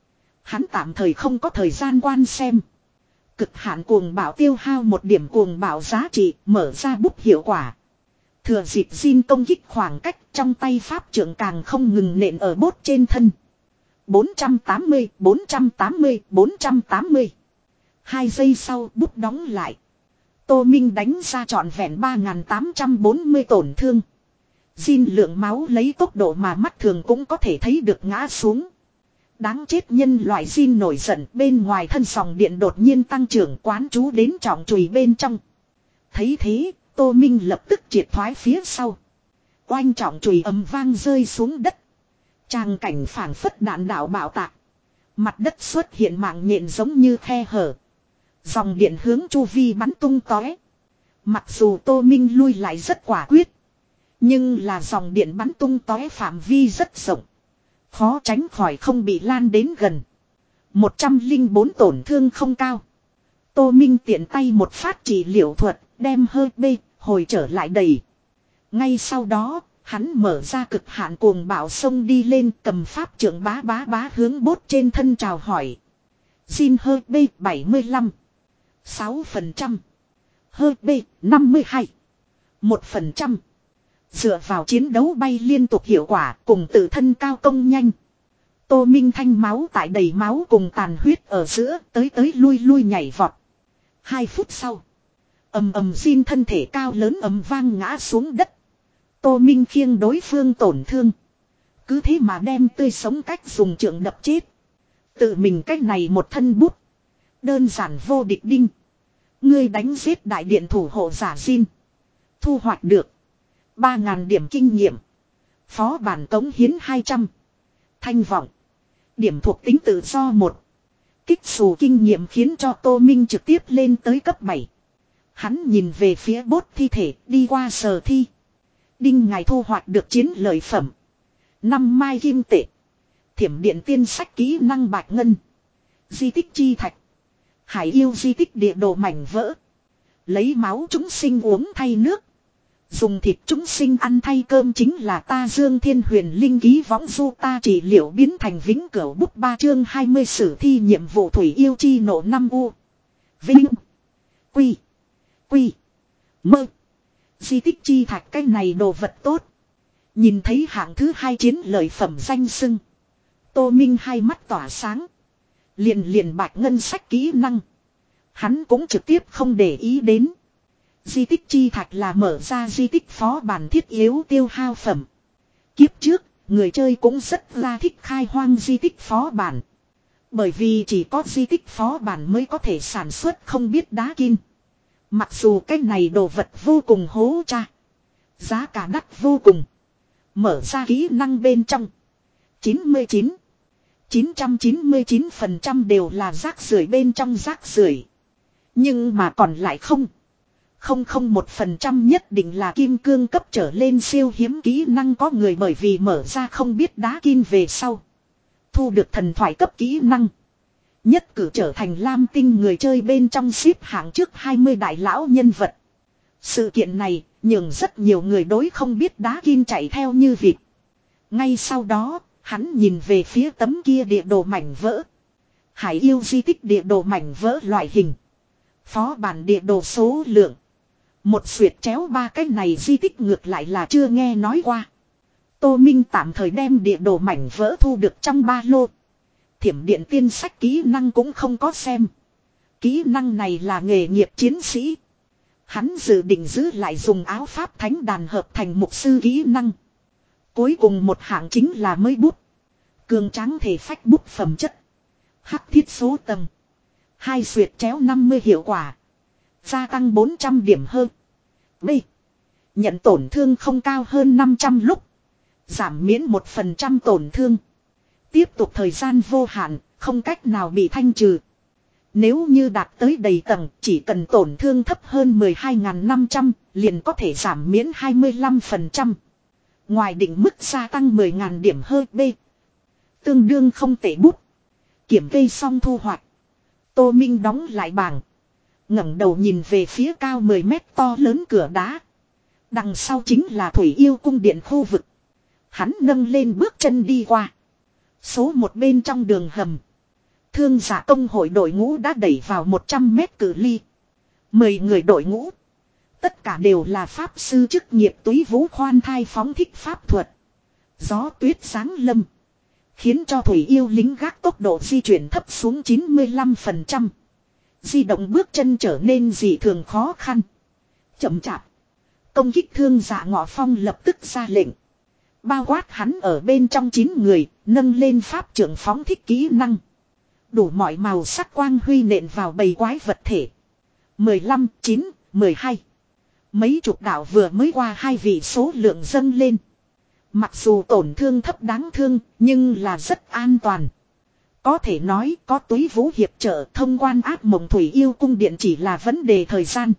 Hắn tạm thời không có thời gian quan xem. Cực hạn cuồng bạo tiêu hao một điểm cuồng bạo giá trị, mở ra bút hiệu quả. Thừa dịp Jin công kích khoảng cách, trong tay pháp trượng càng không ngừng nện ở bốt trên thân. bốn trăm tám mươi, bốn trăm tám mươi, bốn trăm tám mươi. Hai giây sau bút đóng lại. Tô Minh đánh ra trọn vẹn ba nghìn tám trăm bốn mươi tổn thương. Jin lượng máu lấy tốc độ mà mắt thường cũng có thể thấy được ngã xuống. Đáng chết nhân loại Jin nổi giận, bên ngoài thân sòng điện đột nhiên tăng trưởng, quán chú đến trọng chùy bên trong. Thấy thế, Tô Minh lập tức triệt thoái phía sau. Oanh trọng chùy ầm vang rơi xuống đất. Tràng cảnh phảng phất đạn đạo bạo tạc. Mặt đất xuất hiện mạng nhện giống như khe hở. Dòng điện hướng chu vi bắn tung tóe. Mặc dù Tô Minh lui lại rất quả quyết, nhưng là dòng điện bắn tung tóe phạm vi rất rộng. Khó tránh khỏi không bị lan đến gần. một trăm lẻ bốn tổn thương không cao. Tô Minh tiện tay một phát trị liệu thuật, đem hơi bê, hồi trở lại đầy. Ngay sau đó, hắn mở ra cực hạn cuồng bạo sông đi lên, cầm pháp trượng bá bá bá hướng bốt trên thân chào hỏi. Jin hơi bê bảy mươi lăm. sáu phần trăm. Hơi bê năm mươi hai. một phần trăm. Dựa vào chiến đấu bay liên tục hiệu quả cùng tự thân cao công nhanh. Tô Minh thanh máu tại đầy máu cùng tàn huyết ở giữa tới tới lui lui nhảy vọt. Hai phút sau. Ầm ầm Jin thân thể cao lớn ầm vang ngã xuống đất. Tô Minh khiêng đối phương tổn thương. Cứ thế mà đem tươi sống cách dùng trượng đập chết. Tự mình cách này một thân bút. Đơn giản vô địch đinh. Ngươi đánh giết đại điện thủ hộ giả Jin. Thu hoạch được ba nghìn điểm kinh nghiệm. Phó bản cống hiến hai trăm. Thanh vọng. Điểm thuộc tính tự do một. Kích xù kinh nghiệm khiến cho Tô Minh trực tiếp lên tới cấp bảy. Hắn nhìn về phía bốt thi thể đi qua sờ thi. Đinh ngài thu hoạch được chiến lợi phẩm. năm mai kim tệ. Thiểm điện tiên sách kỹ năng bạch ngân. Di tích chi thạch. Hải yêu di tích địa đồ mảnh vỡ. Lấy máu chúng sinh uống thay nước. Dùng thịt chúng sinh ăn thay cơm chính là ta Dương Thiên Huyền Linh ký võng du ta trị liệu biến thành vĩnh cửu bút ba chương hai mươi sử thi nhiệm vụ thủy yêu chi nộ năm u. Vinh. Quy. Quy. Mơ. Di tích chi thạch cái này đồ vật tốt. Nhìn thấy hạng thứ hai chiến lợi phẩm danh xưng. Tô Minh hai mắt tỏa sáng. Liền liền bạch ngân sách kỹ năng. Hắn cũng trực tiếp không để ý đến. Di tích chi thạch là mở ra di tích phó bản thiết yếu tiêu hao phẩm. Kiếp trước, người chơi cũng rất là thích khai hoang di tích phó bản. Bởi vì chỉ có di tích phó bản mới có thể sản xuất không biết đá kim. Mặc dù cái này đồ vật vô cùng hố cha. Giá cả đắt vô cùng. Mở ra kỹ năng bên trong. chín mươi chín. chín trăm chín mươi chín phần trăm đều là rác rưởi bên trong rác rưởi. Nhưng mà còn lại không. Không không một phần trăm nhất định là kim cương cấp trở lên siêu hiếm kỹ năng có người bởi vì mở ra không biết đá kim về sau. Thu được thần thoại cấp kỹ năng. Nhất cử trở thành lam tinh người chơi bên trong xếp hạng trước hai mươi đại lão nhân vật. Sự kiện này nhường rất nhiều người đối không biết đá kim chạy theo như vịt. Ngay sau đó, hắn nhìn về phía tấm kia địa đồ mảnh vỡ. Hải yêu di tích địa đồ mảnh vỡ loại hình. Phó bản địa đồ số lượng. Một xuyệt chéo ba cái này di tích ngược lại là chưa nghe nói qua. Tô Minh tạm thời đem địa đồ mảnh vỡ thu được trong ba lô. Thiểm điện tiên sách kỹ năng cũng không có xem. Kỹ năng này là nghề nghiệp chiến sĩ. Hắn dự định giữ lại dùng áo pháp thánh đàn hợp thành mục sư kỹ năng. Cuối cùng một hạng chính là mới bút. Cường tráng thể phách bút phẩm chất. Hắc thiết số tầng. Hai xuyệt chéo năm mươi hiệu quả. Gia tăng bốn trăm điểm hơn. B. Nhận tổn thương không cao hơn năm trăm lúc. Giảm miễn một phần trăm tổn thương. Tiếp tục thời gian vô hạn, không cách nào bị thanh trừ. Nếu như đạt tới đầy tầng, chỉ cần tổn thương thấp hơn mười hai nghìn năm trăm, liền có thể giảm miễn hai mươi lăm phần trăm. Ngoài định mức gia tăng mười nghìn điểm hơi B. Tương đương không tệ bút. Kiểm kê xong thu hoạch. Tô Minh đóng lại bảng. ngẩng đầu nhìn về phía cao mười mét to lớn cửa đá. Đằng sau chính là Thủy Yêu cung điện khu vực. Hắn nâng lên bước chân đi qua. Số một bên trong đường hầm. Thương giả công hội đội ngũ đã đẩy vào một trăm mét cự ly. mười người đội ngũ. Tất cả đều là pháp sư chức nghiệp túy vũ khoan thai phóng thích pháp thuật. Gió tuyết giáng lâm. Khiến cho Thủy Yêu lính gác tốc độ di chuyển thấp xuống chín mươi lăm phần trăm. Di động bước chân trở nên dị thường khó khăn. Chậm chạp. Công kích thương giả Ngọ Phong lập tức ra lệnh. Bao quát hắn ở bên trong chín người, nâng lên pháp trưởng phóng thích kỹ năng. Đủ mọi màu sắc quang huy nện vào bầy quái vật thể. mười lăm, chín, mười hai. Mấy chục đạo vừa mới qua hai vị số lượng dâng lên. Mặc dù tổn thương thấp đáng thương, nhưng là rất an toàn. Có thể nói có túy vũ hiệp trợ thông quan ác mộng Thủy Yêu cung điện chỉ là vấn đề thời gian.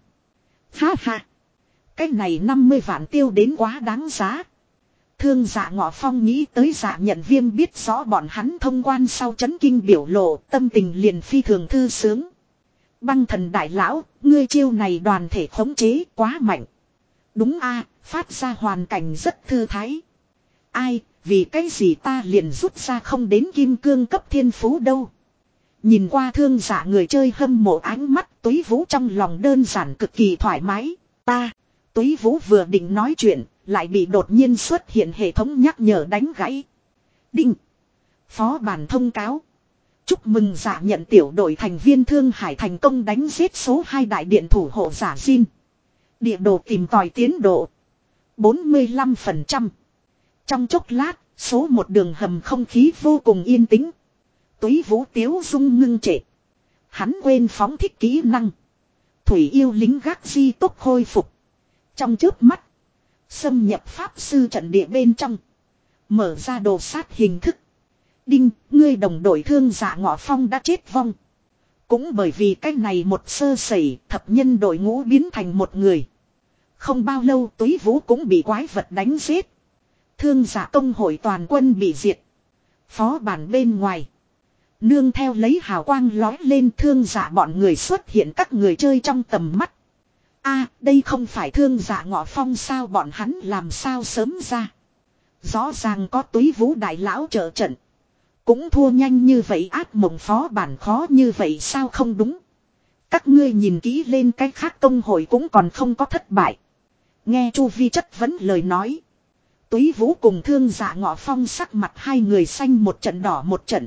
Ha ha. Cái này năm mươi vạn tiêu đến quá đáng giá. Thương Dạ Ngọ Phong nghĩ tới Dạ Nhận Viêm biết rõ bọn hắn thông quan sau chấn kinh biểu lộ, tâm tình liền phi thường thư sướng. Băng thần đại lão, ngươi chiêu này đoàn thể khống chế quá mạnh. Đúng a, phát ra hoàn cảnh rất thư thái. Ai, vì cái gì ta liền rút ra không đến kim cương cấp thiên phú đâu. Nhìn qua thương Dạ người chơi hâm mộ ánh mắt, Túy Vũ trong lòng đơn giản cực kỳ thoải mái. Ta, Túy Vũ vừa định nói chuyện, lại bị đột nhiên xuất hiện hệ thống nhắc nhở đánh gãy. Đinh. Phó bản thông cáo. Chúc mừng Dạ Nhận tiểu đội thành viên Thương Hải thành công đánh giết số hai đại điện thủ hộ giả Jin. Địa đồ tìm tòi tiến độ. bốn mươi lăm phần trăm. Trong chốc lát, số một đường hầm không khí vô cùng yên tĩnh. Túy Vũ tiếu dung ngưng trệ. Hắn quên phóng thích kỹ năng. Thủy Yêu lính gác di tốc khôi phục. Trong chớp mắt. Xâm nhập pháp sư trận địa bên trong. Mở ra đồ sát hình thức. Đinh, ngươi đồng đội Thương Dạ Ngọ Phong đã chết vong. Cũng bởi vì cách này một sơ sẩy, thập nhân đội ngũ biến thành một người. Không bao lâu Túy Vũ cũng bị quái vật đánh giết. Thương Dạ công hội toàn quân bị diệt. Phó bản bên ngoài. Nương theo lấy hào quang lói lên Thương Dạ bọn người xuất hiện các người chơi trong tầm mắt. A, đây không phải Thương Dạ Ngọ Phong sao, bọn hắn làm sao sớm ra. Rõ ràng có Túy Vũ đại lão trợ trận. Cũng thua nhanh như vậy, ác mộng phó bản khó như vậy sao không đúng. Các ngươi nhìn kỹ lên cái khác công hội cũng còn không có thất bại. Nghe Chu Vi chất vấn lời nói. Túy Vũ cùng Thương Dạ Ngọ Phong sắc mặt hai người xanh một trận đỏ một trận.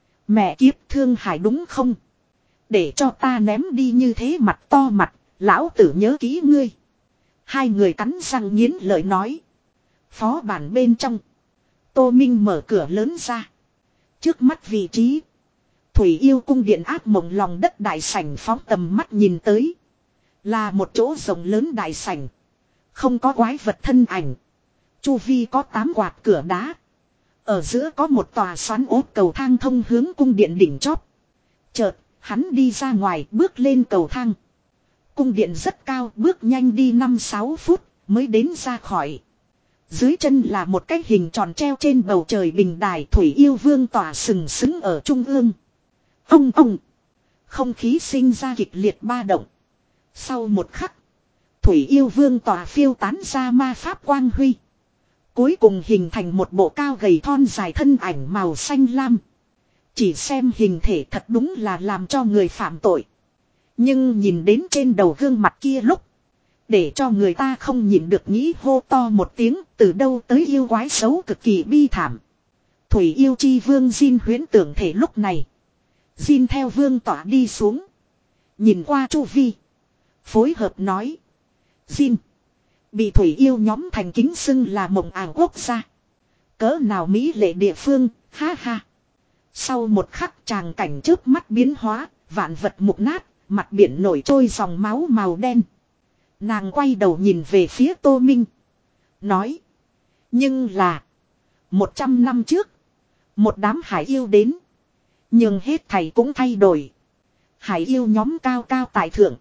Mẹ kiếp, Thương Hải đúng không? Để cho ta ném đi như thế mặt to mặt, lão tử nhớ kỹ ngươi. Hai người cắn răng nghiến lợi nói. Phó bản bên trong. Tô Minh mở cửa lớn ra. Trước mắt vị trí. Thủy Yêu cung điện ác mộng lòng đất đại sảnh, phóng tầm mắt nhìn tới. Là một chỗ rộng lớn đại sảnh. Không có quái vật thân ảnh. Chu vi có tám quạt cửa đá. Ở giữa có một tòa xoắn ốt cầu thang thông hướng cung điện đỉnh chóp. Chợt, hắn đi ra ngoài bước lên cầu thang. Cung điện rất cao, bước nhanh đi năm sáu phút mới đến ra khỏi. Dưới chân là một cái hình tròn treo trên bầu trời bình đài, Thủy Yêu Vương tỏa sừng sững ở trung ương. Ông ông. Không khí sinh ra kịch liệt ba động. Sau một khắc, Thủy Yêu Vương tỏa phiêu tán ra ma pháp quang huy. Cuối cùng hình thành một bộ cao gầy thon dài thân ảnh màu xanh lam. Chỉ xem hình thể thật đúng là làm cho người phạm tội. Nhưng nhìn đến trên đầu gương mặt kia lúc, để cho người ta không nhịn được nghĩ hô to một tiếng, từ đâu tới yêu quái xấu cực kỳ bi thảm. Thủy Yêu chi vương Jin huyễn tưởng thể lúc này. Jin theo vương tỏa đi xuống. Nhìn qua chu vi. Phối hợp nói. Jin. Bị Thủy Yêu nhóm thành kính xưng là mộng ảo quốc gia. Cỡ nào mỹ lệ địa phương, ha ha. Sau một khắc tràng cảnh trước mắt biến hóa, vạn vật mục nát, mặt biển nổi trôi dòng máu màu đen. Nàng quay đầu nhìn về phía Tô Minh. Nói. Nhưng là. Một trăm năm trước. Một đám hải yêu đến. Nhưng hết thầy cũng thay đổi. Hải yêu nhóm cao cao tại thượng.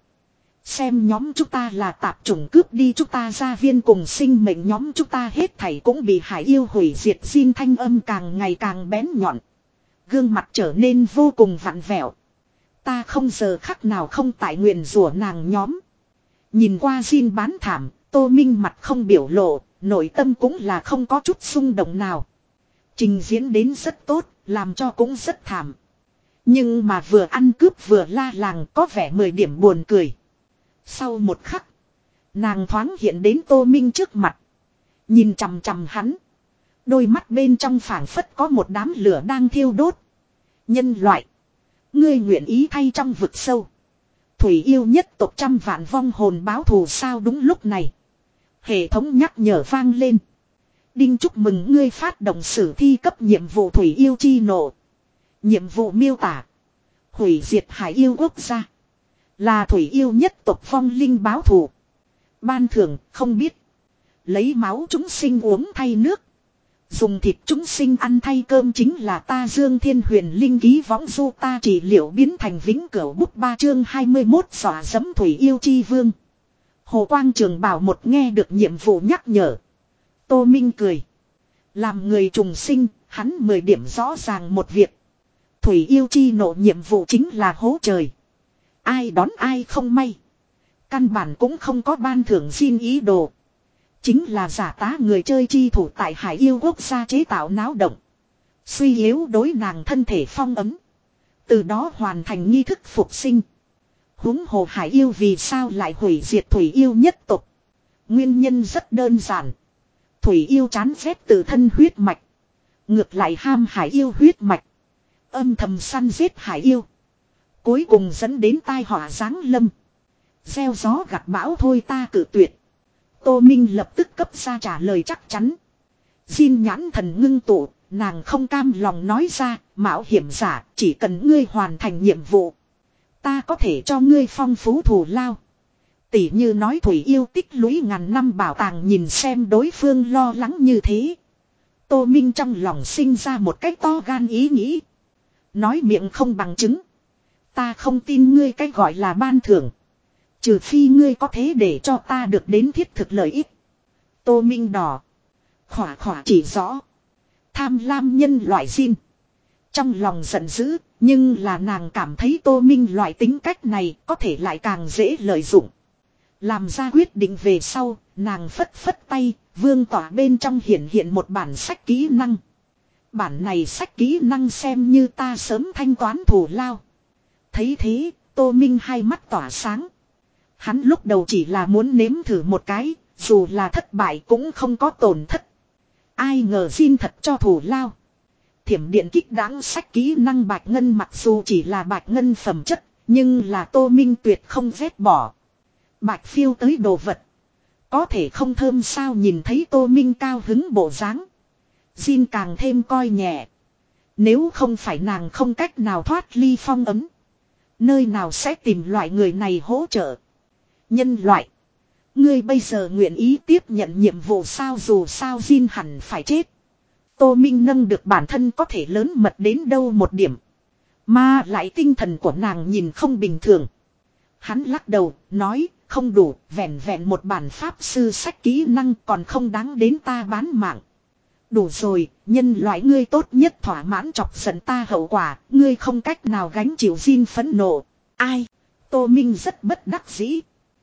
Xem nhóm chúng ta là tạp chủng cướp đi chúng ta gia viên cùng sinh mệnh, nhóm chúng ta hết thảy cũng bị hải yêu hủy diệt. Xin thanh âm càng ngày càng bén nhọn. Gương mặt trở nên vô cùng vặn vẹo. Ta không giờ khắc nào không tại nguyện rủa nàng nhóm. Nhìn qua Jin bán thảm, Tô Minh mặt không biểu lộ, nội tâm cũng là không có chút xung động nào. Trình diễn đến rất tốt, làm cho cũng rất thảm. Nhưng mà vừa ăn cướp vừa la làng có vẻ mười điểm buồn cười. Sau một khắc, nàng thoáng hiện đến Tô Minh trước mặt. Nhìn chằm chằm hắn. Đôi mắt bên trong phảng phất có một đám lửa đang thiêu đốt. Nhân loại, ngươi nguyện ý thay trong vực sâu thủy yêu nhất tộc trăm vạn vong hồn báo thù sao? Đúng lúc này, hệ thống nhắc nhở vang lên. Đinh, chúc mừng ngươi phát động sử thi cấp nhiệm vụ thủy yêu chi nộ. Nhiệm vụ miêu tả: hủy diệt hải yêu quốc gia. Là thủy yêu nhất tộc vong linh báo thù. Ban thưởng không biết. Lấy máu chúng sinh uống thay nước. Dùng thịt chúng sinh ăn thay cơm chính là ta Dương Thiên Huyền Linh ký võng du ta trị liệu biến thành vĩnh cửu bút ba chương hai mươi mốt xóa dẫm thủy yêu chi vương. Hồ Quang Trường bảo một nghe được nhiệm vụ nhắc nhở. Tô Minh cười. Làm người trùng sinh, hắn mười điểm rõ ràng một việc. Thủy yêu chi nộ nhiệm vụ chính là hố trời. Ai đón ai không may. Căn bản cũng không có ban thưởng xin ý đồ. Chính là giả tá người chơi chi thủ tại hải yêu quốc gia chế tạo náo động. Suy yếu đối nàng thân thể phong ấm. Từ đó hoàn thành nghi thức phục sinh. Huống hồ hải yêu vì sao lại hủy diệt thủy yêu nhất tộc? Nguyên nhân rất đơn giản. Thủy yêu chán ghét tự thân huyết mạch. Ngược lại ham hải yêu huyết mạch. Âm thầm săn giết hải yêu. Cuối cùng dẫn đến tai họa giáng lâm. Gieo gió gặt bão thôi ta cự tuyệt. Tô Minh lập tức cấp ra trả lời chắc chắn. Jin nhãn thần ngưng tụ, nàng không cam lòng nói ra, mạo hiểm giả, chỉ cần ngươi hoàn thành nhiệm vụ. Ta có thể cho ngươi phong phú thù lao. Tỷ như nói thủy yêu tích lũy ngàn năm bảo tàng. Nhìn xem đối phương lo lắng như thế. Tô Minh trong lòng sinh ra một cách to gan ý nghĩ. Nói miệng không bằng chứng. Ta không tin ngươi cái gọi là ban thưởng. Trừ phi ngươi có thế để cho ta được đến thiết thực lợi ích. Tô Minh đỏ. Khỏa khỏa chỉ rõ. Tham lam nhân loại Jin. Trong lòng giận dữ. Nhưng là nàng cảm thấy Tô Minh loại tính cách này có thể lại càng dễ lợi dụng. Làm ra quyết định về sau. Nàng phất phất tay. Vương tỏa bên trong hiện hiện một bản sách kỹ năng. Bản này sách kỹ năng xem như ta sớm thanh toán thù lao. Thấy thế, Tô Minh hai mắt tỏa sáng. Hắn lúc đầu chỉ là muốn nếm thử một cái, dù là thất bại cũng không có tổn thất. Ai ngờ xin thật cho thù lao. Thiểm điện kích đáng sách kỹ năng bạch ngân mặc dù chỉ là bạch ngân phẩm chất, nhưng là Tô Minh tuyệt không vét bỏ. Bạch phiêu tới đồ vật. Có thể không thơm sao? Nhìn thấy Tô Minh cao hứng bộ dáng, Jin càng thêm coi nhẹ. Nếu không phải nàng không cách nào thoát ly phong ấm, nơi nào sẽ tìm loại người này hỗ trợ? Nhân loại, ngươi bây giờ nguyện ý tiếp nhận nhiệm vụ sao? Dù sao Jin hẳn phải chết. Tô Minh nâng được bản thân có thể lớn mật đến đâu một điểm. Mà lại tinh thần của nàng nhìn không bình thường. Hắn lắc đầu, nói, không đủ, vẹn vẹn một bản pháp sư sách kỹ năng còn không đáng đến ta bán mạng. Đủ rồi, nhân loại ngươi tốt nhất thỏa mãn chọc giận ta hậu quả, ngươi không cách nào gánh chịu Jin phẫn nộ. Ai? Tô Minh rất bất đắc dĩ.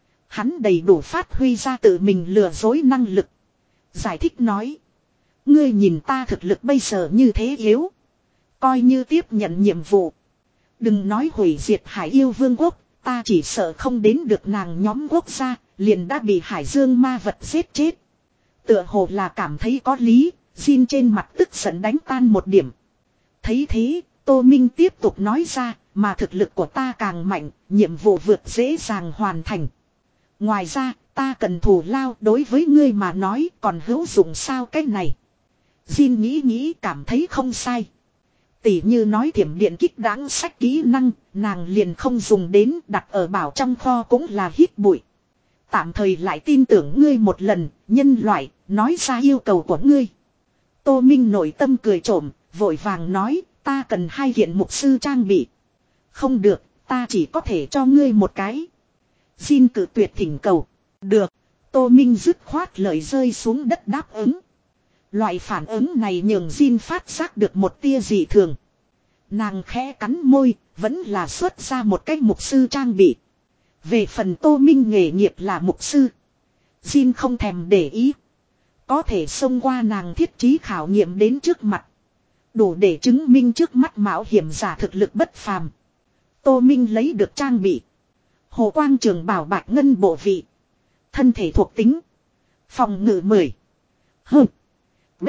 Hắn đầy đủ phát huy ra tự mình lừa dối năng lực. Giải thích nói. Ngươi nhìn ta thực lực bây giờ như thế yếu. Coi như tiếp nhận nhiệm vụ. Đừng nói hủy diệt Hải yêu vương quốc. Ta chỉ sợ không đến được nàng nhóm quốc gia. Liền đã bị Hải Dương ma vật giết chết. Tựa hồ là cảm thấy có lý. Jin trên mặt tức giận đánh tan một điểm. Thấy thế, Tô Minh tiếp tục nói ra. Mà thực lực của ta càng mạnh. Nhiệm vụ vượt dễ dàng hoàn thành. Ngoài ra, ta cần thù lao đối với ngươi mà nói còn hữu dụng sao cái này. Jin nghĩ nghĩ cảm thấy không sai. Tỷ như nói thiểm điện kích đáng sách kỹ năng, nàng liền không dùng đến, đặt ở bảo trong kho cũng là hít bụi. Tạm thời lại tin tưởng ngươi một lần, nhân loại, nói ra yêu cầu của ngươi. Tô Minh nội tâm cười trộm, vội vàng nói, ta cần hai kiện mục sư trang bị. Không được, ta chỉ có thể cho ngươi một cái. Jin cự tuyệt thỉnh cầu. Được, Tô Minh dứt khoát lời rơi xuống đất đáp ứng. Loại phản ứng này nhường Jin phát giác được một tia dị thường. Nàng khẽ cắn môi, vẫn là xuất ra một cái mục sư trang bị. Về phần Tô Minh nghề nghiệp là mục sư, Jin không thèm để ý. Có thể xông qua nàng thiết trí khảo nghiệm đến trước mặt. Đủ để chứng minh trước mắt mạo hiểm giả thực lực bất phàm. Tô Minh lấy được trang bị. Hồ quang trường bảo bạch ngân bộ vị. Thân thể thuộc tính. Phòng ngự mười. Hừ. B.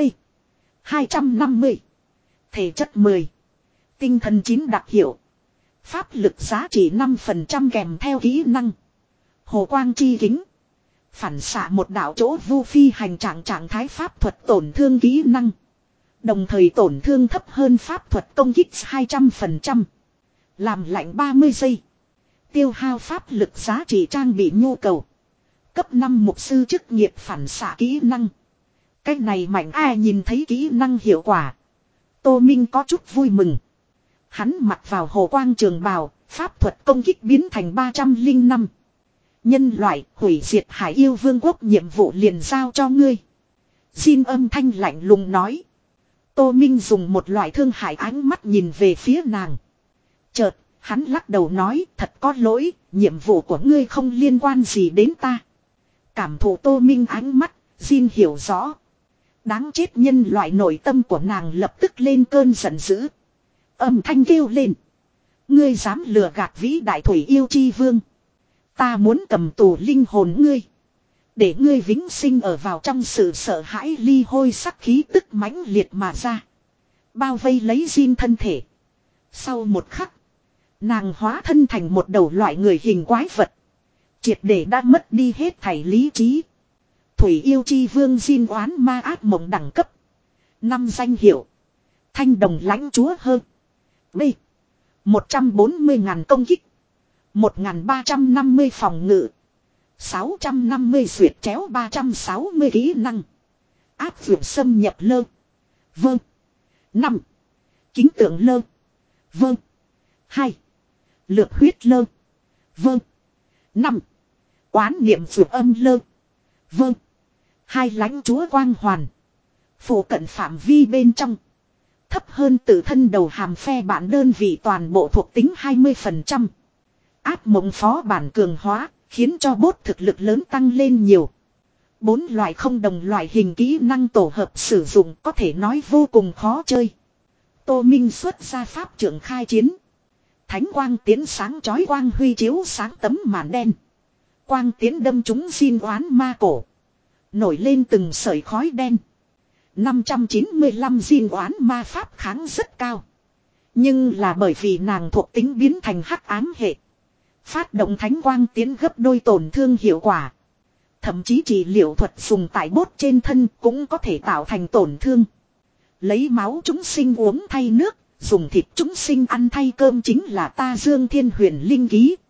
hai trăm năm mươi. Thể chất mười. Tinh thần chín đặc hiệu. Pháp lực giá trị năm phần trăm kèm theo kỹ năng. Hồ quang chi kính. Phản xạ một đạo chỗ vu phi hành trạng trạng thái pháp thuật tổn thương kỹ năng. Đồng thời tổn thương thấp hơn pháp thuật công kích hai trăm phần trăm. Làm lạnh ba mươi giây. Tiêu hao pháp lực giá trị trang bị nhu cầu. Cấp năm mục sư chức nghiệp phản xạ kỹ năng. Cái này mạnh ai nhìn thấy kỹ năng hiệu quả. Tô Minh có chút vui mừng. Hắn mặc vào hồ quang trường bào, pháp thuật công kích biến thành ba trăm lẻ năm. Nhân loại hủy diệt hải yêu vương quốc nhiệm vụ liền giao cho ngươi. Jin âm thanh lạnh lùng nói. Tô Minh dùng một loại thương hại ánh mắt nhìn về phía nàng. Chợt, hắn lắc đầu nói, thật có lỗi, nhiệm vụ của ngươi không liên quan gì đến ta. Cảm thụ Tô Minh ánh mắt, Jin hiểu rõ. Đáng chết, nhân loại nội tâm của nàng lập tức lên cơn giận dữ. Âm thanh kêu lên. Ngươi dám lừa gạt vĩ đại thủy yêu chi vương. Ta muốn cầm tù linh hồn ngươi. Để ngươi vĩnh sinh ở vào trong sự sợ hãi, ly hôi sắc khí tức mãnh liệt mà ra. Bao vây lấy Jin thân thể. Sau một khắc. Nàng hóa thân thành một đầu loại người hình quái vật. Triệt để đã mất đi hết thảy lý trí. Thủy yêu chi vương Jin oán ma ác mộng đẳng cấp. Năm danh hiệu. Thanh đồng lãnh chúa hơn. B. một trăm bốn mươi ngàn công kích. một nghìn ba trăm năm mươi phòng ngự. sáu trăm năm mươi xuyệt chéo ba trăm sáu mươi kỹ năng. Áp dụng xâm nhập lơ. Vâng. năm. Kính tượng lơ. Vâng. hai. Lược huyết lơ. Vâng. năm. Quán niệm vượt âm lơ. Vâng. Hai lãnh chúa quang hoàn. Phủ cận phạm vi bên trong. Thấp hơn tự thân đầu hàm phe bản đơn vị toàn bộ thuộc tính hai mươi phần trăm. Áp mộng phó bản cường hóa, khiến cho bốt thực lực lớn tăng lên nhiều. Bốn loại không đồng loại hình kỹ năng tổ hợp sử dụng có thể nói vô cùng khó chơi. Tô Minh xuất ra pháp trưởng khai chiến. Thánh quang tiến sáng chói quang huy chiếu sáng tấm màn đen. Quang tiến đâm chúng Jin oán ma cổ. Nổi lên từng sợi khói đen. năm trăm chín mươi lăm Jin oán ma pháp kháng rất cao. Nhưng là bởi vì nàng thuộc tính biến thành hắc ám hệ. Phát động thánh quang tiến gấp đôi tổn thương hiệu quả. Thậm chí trị liệu thuật dùng tại bốt trên thân cũng có thể tạo thành tổn thương. Lấy máu chúng sinh uống thay nước, dùng thịt chúng sinh ăn thay cơm chính là ta Dương Thiên Huyền linh ký.